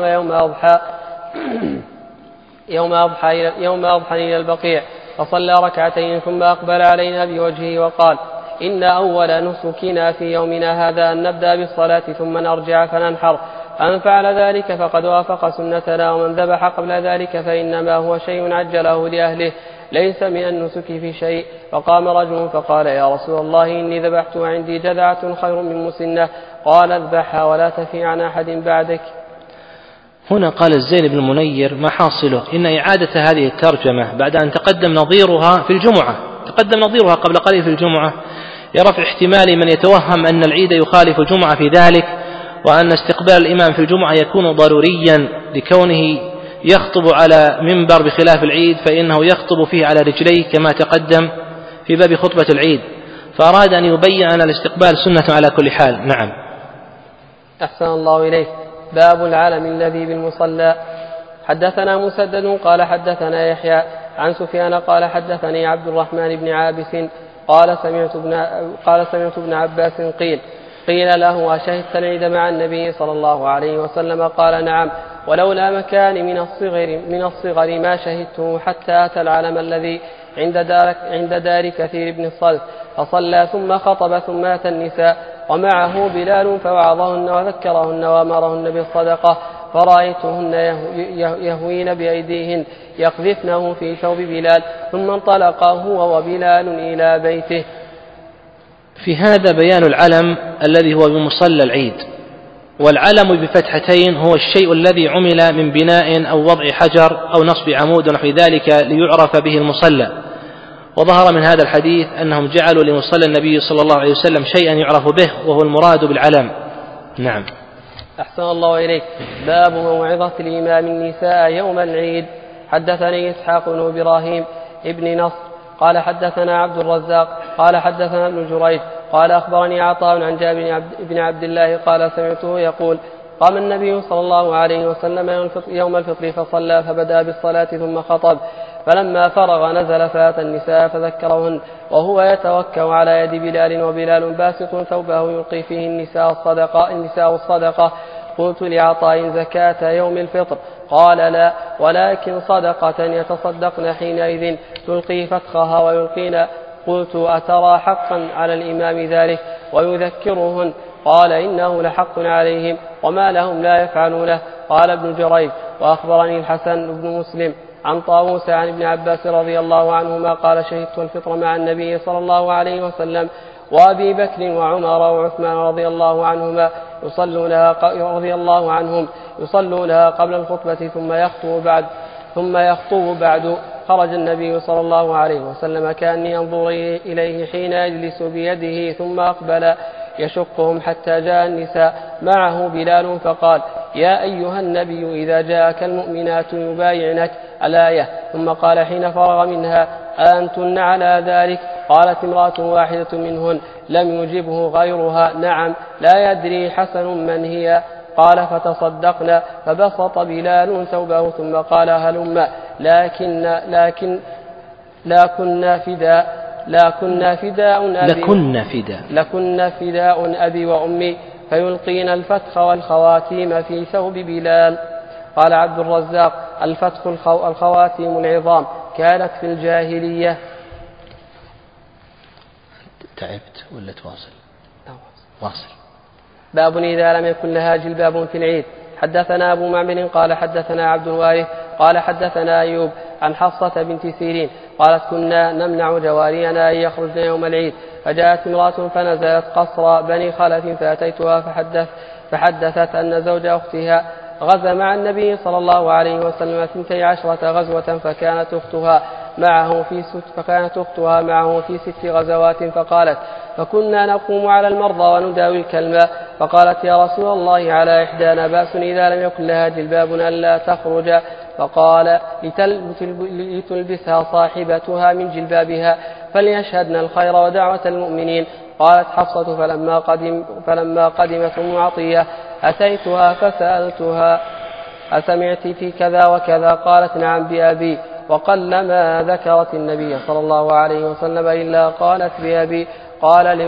Speaker 1: يوم أضحى إلى البقيع فصلى ركعتين ثم أقبل علينا بوجهه وقال إن أول نسكنا في يومنا هذا أن نبدأ بالصلاة ثم نرجع فننحر، فمن فعل ذلك فقد وافق سنتنا، ومن ذبح قبل ذلك فإنما هو شيء عجله لأهله ليس من النسك في شيء. فقام رجل فقال يا رسول الله إني ذبحت وعندي جذعة خير من مسنة. قال اذبحها ولا تفي عن أحد بعدك.
Speaker 2: هنا قال الزين بن المنير ما حاصله إن إعادة هذه الترجمة بعد أن تقدم نظيرها في الجمعة قبل قليل في الجمعة يرفع احتمال من يتوهم أن العيد يخالف الجمعة في ذلك، وأن استقبال الإمام في الجمعة يكون ضروريا لكونه يخطب على منبر بخلاف العيد فإنه يخطب فيه على رجليه كما تقدم في باب خطبة العيد، فأراد أن يبين أن الاستقبال سنة على كل حال. نعم.
Speaker 1: أحسن الله إليك. باب العلم الذي بالمصلى. حدثنا مسدد قال حدثنا يحيى عن سفيان قال حدثني عبد الرحمن بن عابس قال سمعت ابن عباس قيل له أشهدت العيد مع النبي صلى الله عليه وسلم؟ قال نعم، ولولا مكان من الصغر ما شهدته حتى أتى العلم الذي عند دار كثير بن الصلت فصلى ثم خطب ثم أتى النساء ومعه بلال فوعظهن وذكرهن وأمرهن بالصدقة، فرأيتهن يهوين بأيديهن يقذفنه في ثوب بلال، ثم انطلق هو وبلال إلى بيته.
Speaker 2: في هذا بيان العلم الذي هو بمصلى العيد. والعلم بفتحتين هو الشيء الذي عمل من بناء أو وضع حجر أو نصب عمود ونحو ذلك ليعرف به المصلى. وظهر من هذا الحديث أنهم جعلوا لمصلى النبي صلى الله عليه وسلم شيئا يعرف به وهو المراد بالعلم. نعم.
Speaker 1: أحسن الله إليك. باب موعظة الإمام النساء يوم العيد. حدثني إسحاق بن إبراهيم ابن نصر قال حدثنا عبد الرزاق قال حدثنا ابن جريج قال أخبرني عطاء عن جابر بن عبد الله قال سمعته يقول قام النبي صلى الله عليه وسلم يوم الفطر فصلى فبدأ بالصلاة ثم خطب فلما فرغ نزل فأتى النساء فذكرهن وهو يتوكأ على يد بلال، وبلال باسط ثوبه يلقي فيه النساء الصدقة. قلت لعطاء زكاة يوم الفطر؟ قال لا، ولكن صدقة يتصدقن حينئذ تلقي فتخها ويلقين. قلت أترى حقا على الإمام ذلك ويذكرهن؟ قال إنه لحق عليهم وما لهم لا يفعلونه. قال ابن جريج وأخبرني الحسن بن مسلم عن طاووس عن ابن عباس رضي الله عنهما قال شهدت الفطر مع النبي صلى الله عليه وسلم وأبي بكر وعمر وعثمان رضي الله عنهما يصلونها قبل الخطبة ثم يخطب بعد. خرج النبي صلى الله عليه وسلم كأني أنظر إليه حين يجلس بيده ثم أقبل يشقهم حتى جاء النساء معه بلال فقال يا أيها النبي إذا جاءك المؤمنات يبايعنك الآية. ثم قال حين فرغ منها أنتن على ذلك؟ قالت امرأة واحدة منهن لم يجبه غيرها نعم لا يدري حسن من هي. قال فتصدقنا. فبسط بلال ثوبه ثم قال هلم لكن فداء أبي وأمي فيلقين الفتخ والخواتيم في ثوب بلال. قال عبد الرزاق الفتخ الخواتيم العظام كانت في الجاهلية.
Speaker 2: تعبت ولا تواصل؟ واصل.
Speaker 1: باب إذا لم يكن لها جلباب في العيد. حدثنا أبو معمر قال حدثنا عبد الوارث قال حدثنا أيوب عن حفصة بنت سيرين قالت كنا نمنع جوارينا أن يخرجن يوم العيد، فجاءت امرأة فنزلت قصر بني خلف فأتيتها فحدثت أن زوج أختها غزا مع النبي صلى الله عليه وسلم 12 غزوة فكانت أختها معه في 6 غزوات. فقالت فكنا نقوم على المرضى ونداوي الكلمة. فقالت يا رسول الله على إحدانا بأس إذا لم يكن لها جلباب ألا تخرج؟ فقال لتلبسها صاحبتها من جلبابها فليشهدن الخير ودعوة المؤمنين. قالت حفصة فلما قدمت أم عطية أتيتها فسألتها أسمعت في كذا وكذا؟ قالت نعم بأبي. وقلما ذكرت النبي صلى الله عليه وسلم إلا قالت بأبي. قال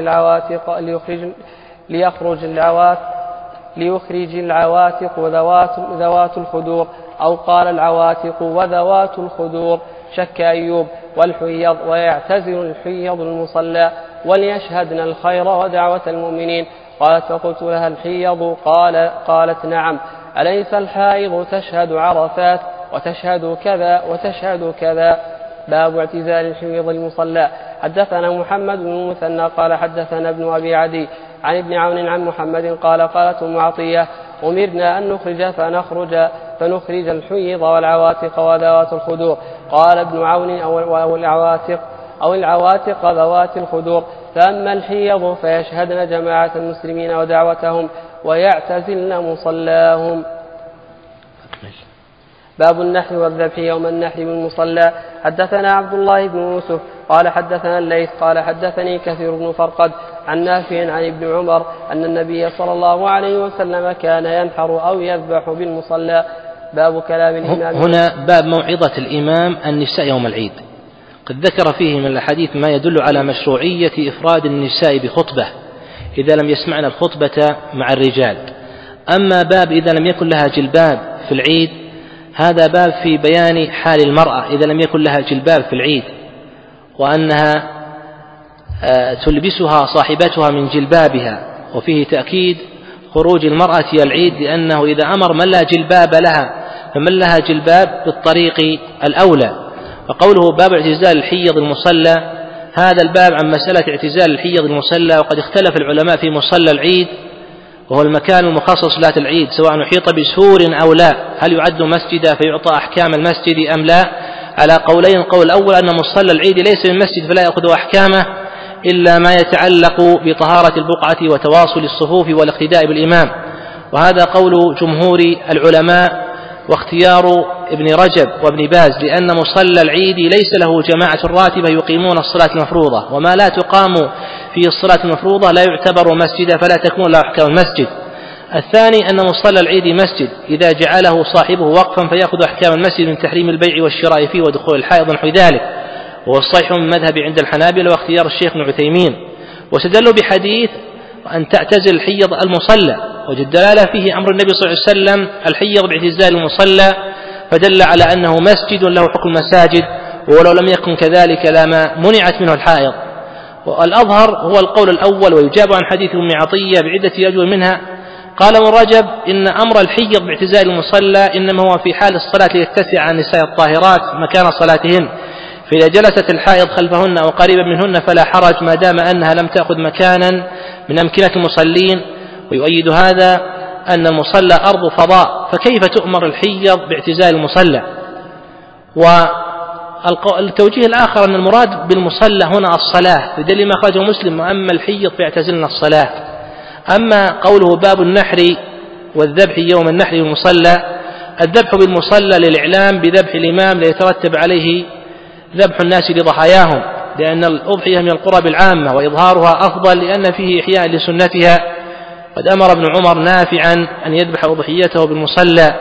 Speaker 1: ليخرج العواتق ذوات الخدور، أو قال العواتق وذوات الخدور. شك أيوب والحيض ويعتزل الحيض المصلى وليشهدن الخير ودعوة المؤمنين. قالت فقلت لها الحيض؟ قالت نعم. أليس الحائض تشهد عرفات وتشهد كذا وتشهد كذا؟ باب اعتزال الحيض المصلى. حدثنا محمد بن المثنى قال حدثنا ابن أبي عدي عن ابن عون عن محمد قالت أم عطية أمرنا أن نخرج فنخرج الحيض والعواتق وذوات الخدور. قال ابن عون أو العواتق ذوات الخدور. فأما الحيض فيشهدن جماعة المسلمين ودعوتهم ويعتزلن مصلاهم. باب النحر والذبح يوم النحر بالمصلى. حدثنا عبد الله بن يوسف قال حدثنا الليث قال حدثني كثير بن فرقد عن نافع عن ابن عمر أن النبي صلى الله عليه وسلم كان ينحر أو يذبح بالمصلى. باب كلام الإمام.
Speaker 2: هنا باب موعظة الإمام النساء يوم العيد. قد ذكر فيه من الحديث ما يدل على مشروعية إفراد النساء بخطبة إذا لم يسمعن الخطبة مع الرجال. أما باب إذا لم يكن لها جلباب في العيد، هذا باب في بيان حال المرأة إذا لم يكن لها جلباب في العيد، وأنها تلبسها صاحبتها من جلبابها، وفيه تأكيد خروج المرأة إلى العيد، لأنه إذا أمر من لا جلباب لها فمن لها جلباب بالطريق الأولى. وقوله باب اعتزال الحيض المصلى، هذا الباب عن مسألة اعتزال الحيض المصلى. وقد اختلف العلماء في مصلى العيد، وهو المكان المخصص لصلاة العيد، سواء نحيط بسور أو لا، هل يعد مسجدا فيعطى أحكام المسجد أم لا؟ على قولين. القول الأول أن مصلى العيد ليس من المسجد فلا يأخذ أحكامه إلا ما يتعلق بطهارة البقعة وتواصل الصفوف والاقتداء بالإمام، وهذا قول جمهور العلماء واختيار ابن رجب وابن باز، لأن مصلى العيد ليس له جماعة راتبة يقيمون الصلاة المفروضة، وما لا تقام في الصلاة المفروضة لا يعتبر مسجدا فلا تكون له أحكام المسجد. الثاني أن مصلى العيد مسجد إذا جعله صاحبه وقفا فيأخذ أحكام المسجد من تحريم البيع والشراء فيه ودخول الحائض ونحو ذلك، وهو الصحيح من مذهب عند الحنابلة واختيار الشيخ ابن عثيمين. واستدلوا بحديث أن تعتزل الحيض المصلى، وجد الدلالة فيه أمر النبي صلى الله عليه وسلم الحيض باعتزال المصلى، فدل على أنه مسجد له حكم المساجد، ولو لم يكن كذلك لما منعت منه الحائض. والأظهر هو القول الأول، ويجاب عن حديث أم عطية بعدة أوجه منها. قال ابن رجب إن أمر الحيض باعتزال المصلى إنما هو في حال الصلاة ليتسع عن النساء الطاهرات مكان صلاتهن، فإذا جلست الحائض خلفهن أو قريبا منهن فلا حرج ما دام أنها لم تأخذ مكانا من أمكنة المصلين. ويؤيد هذا أن المصلى أرض فضاء، فكيف تؤمر الحيض باعتزال المصلى؟ والتوجيه الآخر أن المراد بالمصلى هنا الصلاة، بدليل ما أخرجه مسلم وأما الحيض فيعتزلن الصلاة. أما قوله باب النحر والذبح يوم النحر والمصلى، الذبح بالمصلى للإعلام بذبح الإمام ليترتب عليه ذبح الناس لضحاياهم، لأن الأضحية من القرب العامة وإظهارها أفضل لأن فيه إحياء لسنتها. قد أمر ابن عمر نافعا أن يذبح أضحيته بالمصلى.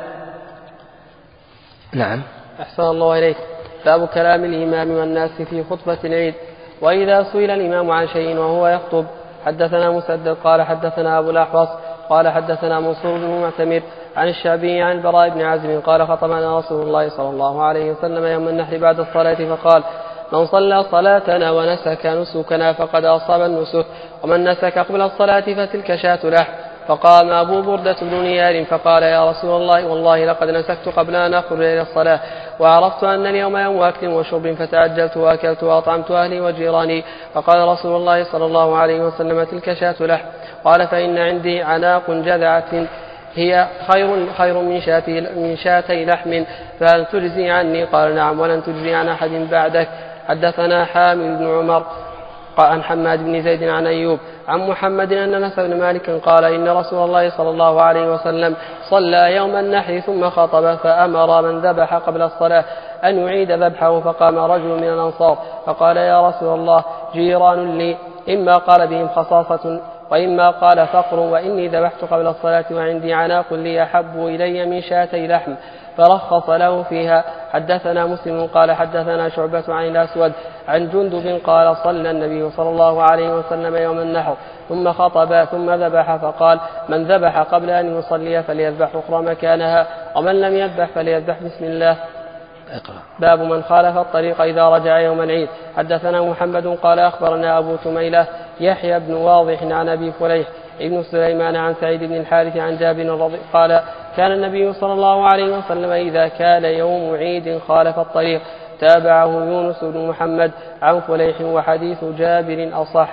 Speaker 2: نعم.
Speaker 1: أحسن الله إليك. باب كلام الإمام والناس في خطبة العيد. وإذا سئل الإمام عن شيء وهو يخطب حدثنا مسدد قال حدثنا أبو الأحوص قال حدثنا منصور بن معتمر عن الشعبي عن البراء بن عازب قال خطبنا رسول الله صلى الله عليه وسلم يوم النحر بعد الصلاة فقال من صلى صلاتنا ونسك نسكنا فقد أصاب النسك، ومن نسك قبل الصلاة فتلك شاة له. فقام أبو بردة بن نيار فقال يا رسول الله والله لقد نسكت قبل أن أخرج إلى الصلاة، وعرفت أن اليوم يوم أكل وشرب فتعجلت وأكلت وأطعمت أهلي وجيراني. فقال رسول الله صلى الله عليه وسلم تلك شاة له. قال فإن عندي عناق جذعة هي خير من شاتي لحم، فهل تجزي عني؟ قال نعم ولن تجزي عن أحد بعدك. حدثنا حامد بن عمر عن حماد بن زيد عن أيوب عن محمد أن أنس بن مالك قال إن رسول الله صلى الله عليه وسلم صلى يوم النحر ثم خطب فأمر من ذبح قبل الصلاة أن يعيد ذبحه، فقام رجل من الأنصار فقال يا رسول الله جيران لي، إما قال بهم خصاصة وإما قال فقر، وإني ذبحت قبل الصلاة وعندي عناق لي أحب إلي من شاتي لحم، فرخص له فيها. حدثنا مسلم قال حدثنا شعبة عن الأسود عن جندب قال صلى النبي صلى الله عليه وسلم يوم النحر ثم خطب ثم ذبح، فقال من ذبح قبل أن يصلي فليذبح أخرى مكانها، ومن لم يذبح فليذبح بسم الله. باب من خالف الطريق إذا رجع يوم العيد. حدثنا محمد قال أخبرنا أبو تميلة يحيى بن واضح عن أبي فليح ابن سليمان عن سعيد بن الحارث عن جابر قال كان النبي صلى الله عليه وسلم إذا كان يوم عيد خالف الطريق تابعه يونس بن محمد عن فليح، وحديث جابر أصح.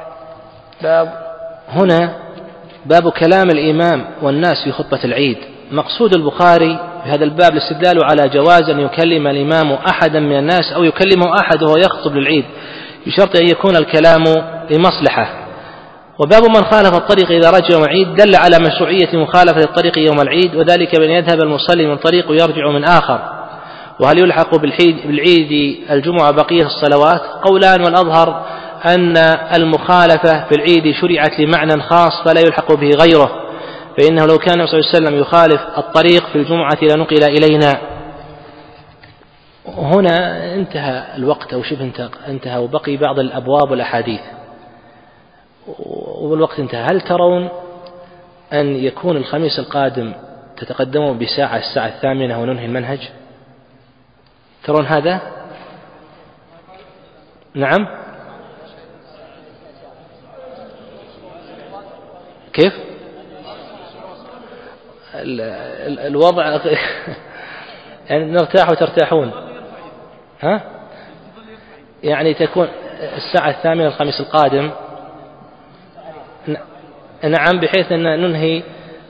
Speaker 2: هنا باب كلام الإمام والناس في خطبة العيد. مقصود البخاري في هذا الباب الاستدلال على جواز أن يكلم الإمام أحدا من الناس أو يكلمه أحد وهو يخطب للعيد بشرط أن يكون الكلام لمصلحة. وباب من خالف الطريق إذا رجع يوم العيد دل على مشروعية مخالفة الطريق يوم العيد، وذلك بأن يذهب المصلي من طريق ويرجع من آخر. وهل يلحق بالعيد الجمعة بقية الصلوات؟ قولان، والأظهر أن المخالفة في العيد شرعت لمعنى خاص فلا يلحق به غيره، فإنه لو كان صلى الله عليه وسلم يخالف الطريق في الجمعة لنقل إلينا. هنا انتهى الوقت أو شبه انتهى، وبقي بعض الأبواب والأحاديث والوقت انتهى. هل ترون أن يكون الخميس القادم تتقدموا بساعة الساعة 8 وننهي المنهج؟ ترون هذا؟ نعم. كيف الوضع؟ يعني نرتاح وترتاحون، ها؟ يعني تكون الساعة 8 الخميس القادم، نعم، بحيث أن ننهي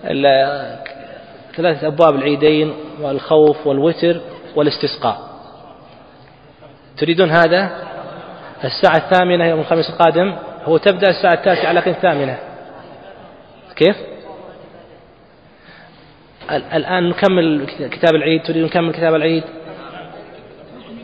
Speaker 2: 3 أبواب العيدين والخوف والوتر والاستسقاء. تريدون هذا؟ الساعة 8 يوم الخميس القادم، هو تبدأ الساعة 9 لكن 8. كيف؟ الآن نكمل كتاب العيد. تريد نكمل كتاب العيد؟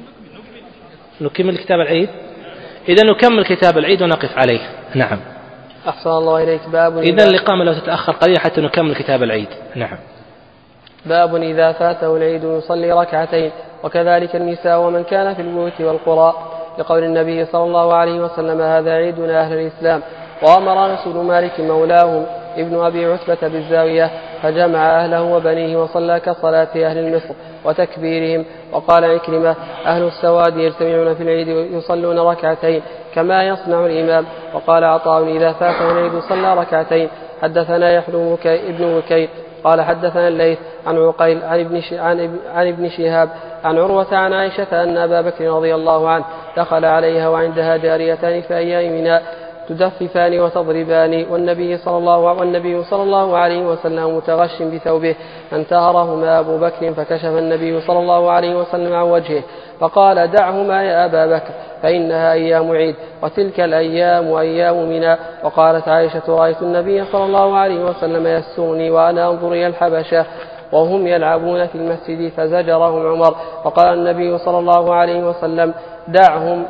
Speaker 2: نكمل كتاب العيد. إذا نكمل كتاب العيد ونقف عليه. نعم.
Speaker 1: أحسن الله إليك. باب
Speaker 2: إذا الإقامة لو تتأخر قليلا حتى نكمل كتاب العيد. نعم.
Speaker 1: باب إذا فاته العيد يصلي ركعتين، وكذلك النساء ومن كان في البيوت والقرى، لقول النبي صلى الله عليه وسلم: هذا عيدنا أهل الإسلام. وأمر أنس بن مالك مولاهم ابن أبي عتبة بالزاوية فجمع أهله وبنيه وصلى كصلاة أهل مصر وتكبيرهم. وقال عكرمة: أهل السواد يجتمعون في العيد يصلون ركعتين كما يصنع الإمام. وقال عطاء: إذا فاته العيد صلى ركعتين. حدثنا يحيى ابن بكير قال حدثنا الليث عن عقيل عن ابن شهاب عن عروة عن عائشة أن أبا بكر رضي الله عنه دخل عليها وعندها جاريتان في أيام منى تدففان وتضربان، والنبي صلى الله عليه وسلم متغش بثوبه، فانتهرهما أبو بكر فكشف النبي صلى الله عليه وسلم عن وجهه فقال: دعهما يا أبا بكر فإنها أيام عيد وتلك الأيام أيام منى. وقالت عائشة: رأيت النبي صلى الله عليه وسلم يسرني وأنا أنظر إلى الحبشة وهم يلعبون في المسجد فزجرهم عمر. وقال النبي صلى الله عليه وسلم: دعهم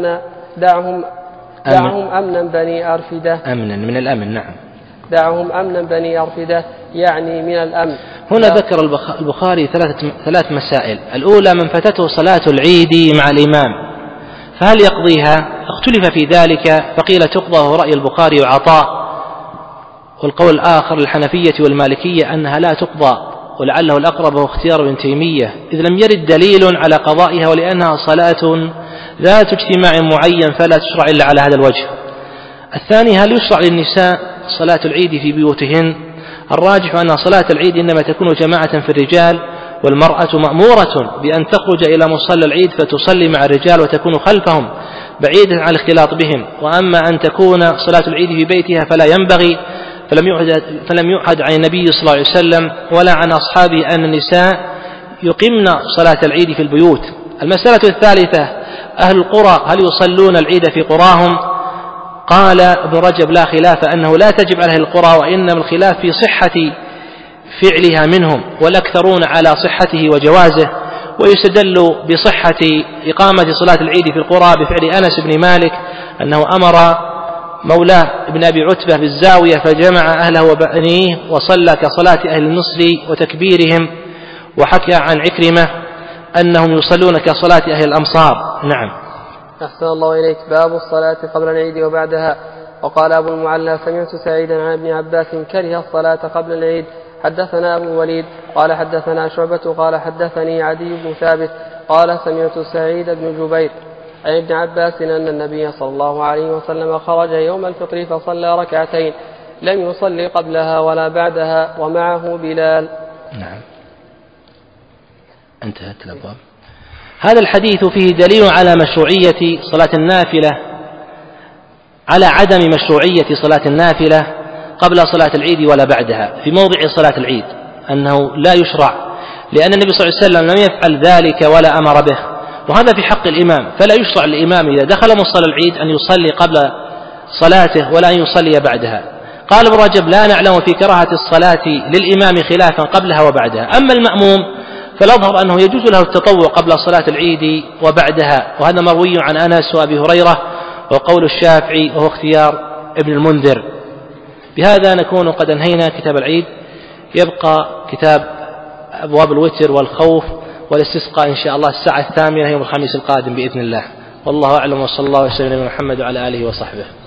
Speaker 1: أمنا بني أرفدة.
Speaker 2: أمنا من الأمن. نعم.
Speaker 1: دعهم أمنا بني أرفدة يعني من الأمن.
Speaker 2: هنا ذكر البخاري ثلاث مسائل. الأولى: من فتته صلاة العيد مع الإمام فهل يقضيها؟ اختلف في ذلك، فقيل تقضى، وهو رأي البخاري وعطاء. والقول الآخر للحنفية والمالكية أنها لا تقضى، ولعله الأقرب هو اختيار ابن تيمية، إذ لم يرد دليل على قضائها، ولأنها صلاة ذات اجتماع معين فلا تشرع إلا على هذا الوجه. الثاني: هل يشرع للنساء صلاة العيد في بيوتهن؟ الراجح أن صلاة العيد إنما تكون جماعة في الرجال، والمرأة مأمورة بأن تخرج إلى مصلى العيد فتصلي مع الرجال وتكون خلفهم بعيدا عن الاختلاط بهم. وأما أن تكون صلاة العيد في بيتها فلا ينبغي، فلم يعهد عن النبي صلى الله عليه وسلم ولا عن أصحابه أن النساء يقمن صلاة العيد في البيوت. المسألة الثالثة: أهل القرى هل يصلون العيد في قراهم؟ قال ابن رجب: لا خلاف أنه لا تجب على أهل القرى، وإنما الخلاف في صحة فعلها منهم، والأكثرون على صحته وجوازه. ويستدل بصحة إقامة صلاة العيد في القرى بفعل أنس بن مالك أنه أمر مولاه ابن أبي عتبة بالزاوية فجمع أهله وبنيه وصلى كصلاة أهل المصر وتكبيرهم. وحكى عن عكرمة أنهم يصلون كصلاة أهل الأمصار. نعم.
Speaker 1: أحسن الله إليك. باب الصلاة قبل العيد وبعدها. وقال أبو المعلى: سمعت سعيدا عن ابن عباس كره الصلاة قبل العيد. حدثنا أبو الوليد قال حدثنا شعبة قال حدثني عدي بن ثابت قال سمعت سعيد بن جبير عن ابن عباس أن النبي صلى الله عليه وسلم خرج يوم الفطر فصلى ركعتين لم يصلي قبلها ولا بعدها ومعه بلال.
Speaker 2: نعم. انتهت الأبواب. هذا الحديث فيه دليل على مشروعية صلاة النافلة، على عدم مشروعية صلاة النافلة قبل صلاة العيد ولا بعدها في موضع صلاة العيد، أنه لا يشرع، لأن النبي صلى الله عليه وسلم لم يفعل ذلك ولا أمر به، وهذا في حق الإمام، فلا يشرع للإمام إذا دخل مصلى العيد أن يصلي قبل صلاته ولا أن يصلي بعدها. قال ابن رجب: لا نعلم في كراهة الصلاة للإمام خلافا قبلها وبعدها. أما المأموم فالأظهر أنه يجوز له التطوع قبل صلاة العيد وبعدها، وهذا مروي عن أنس وأبي هريرة وقول الشافعي وهو اختيار ابن المنذر. بهذا نكون قد أنهينا كتاب العيد، يبقى كتاب أبواب الوتر والخوف والاستسقاء إن شاء الله الساعة 8 يوم الخميس القادم بإذن الله. والله أعلم، وصلى الله وسلم على محمد وعلى آله وصحبه.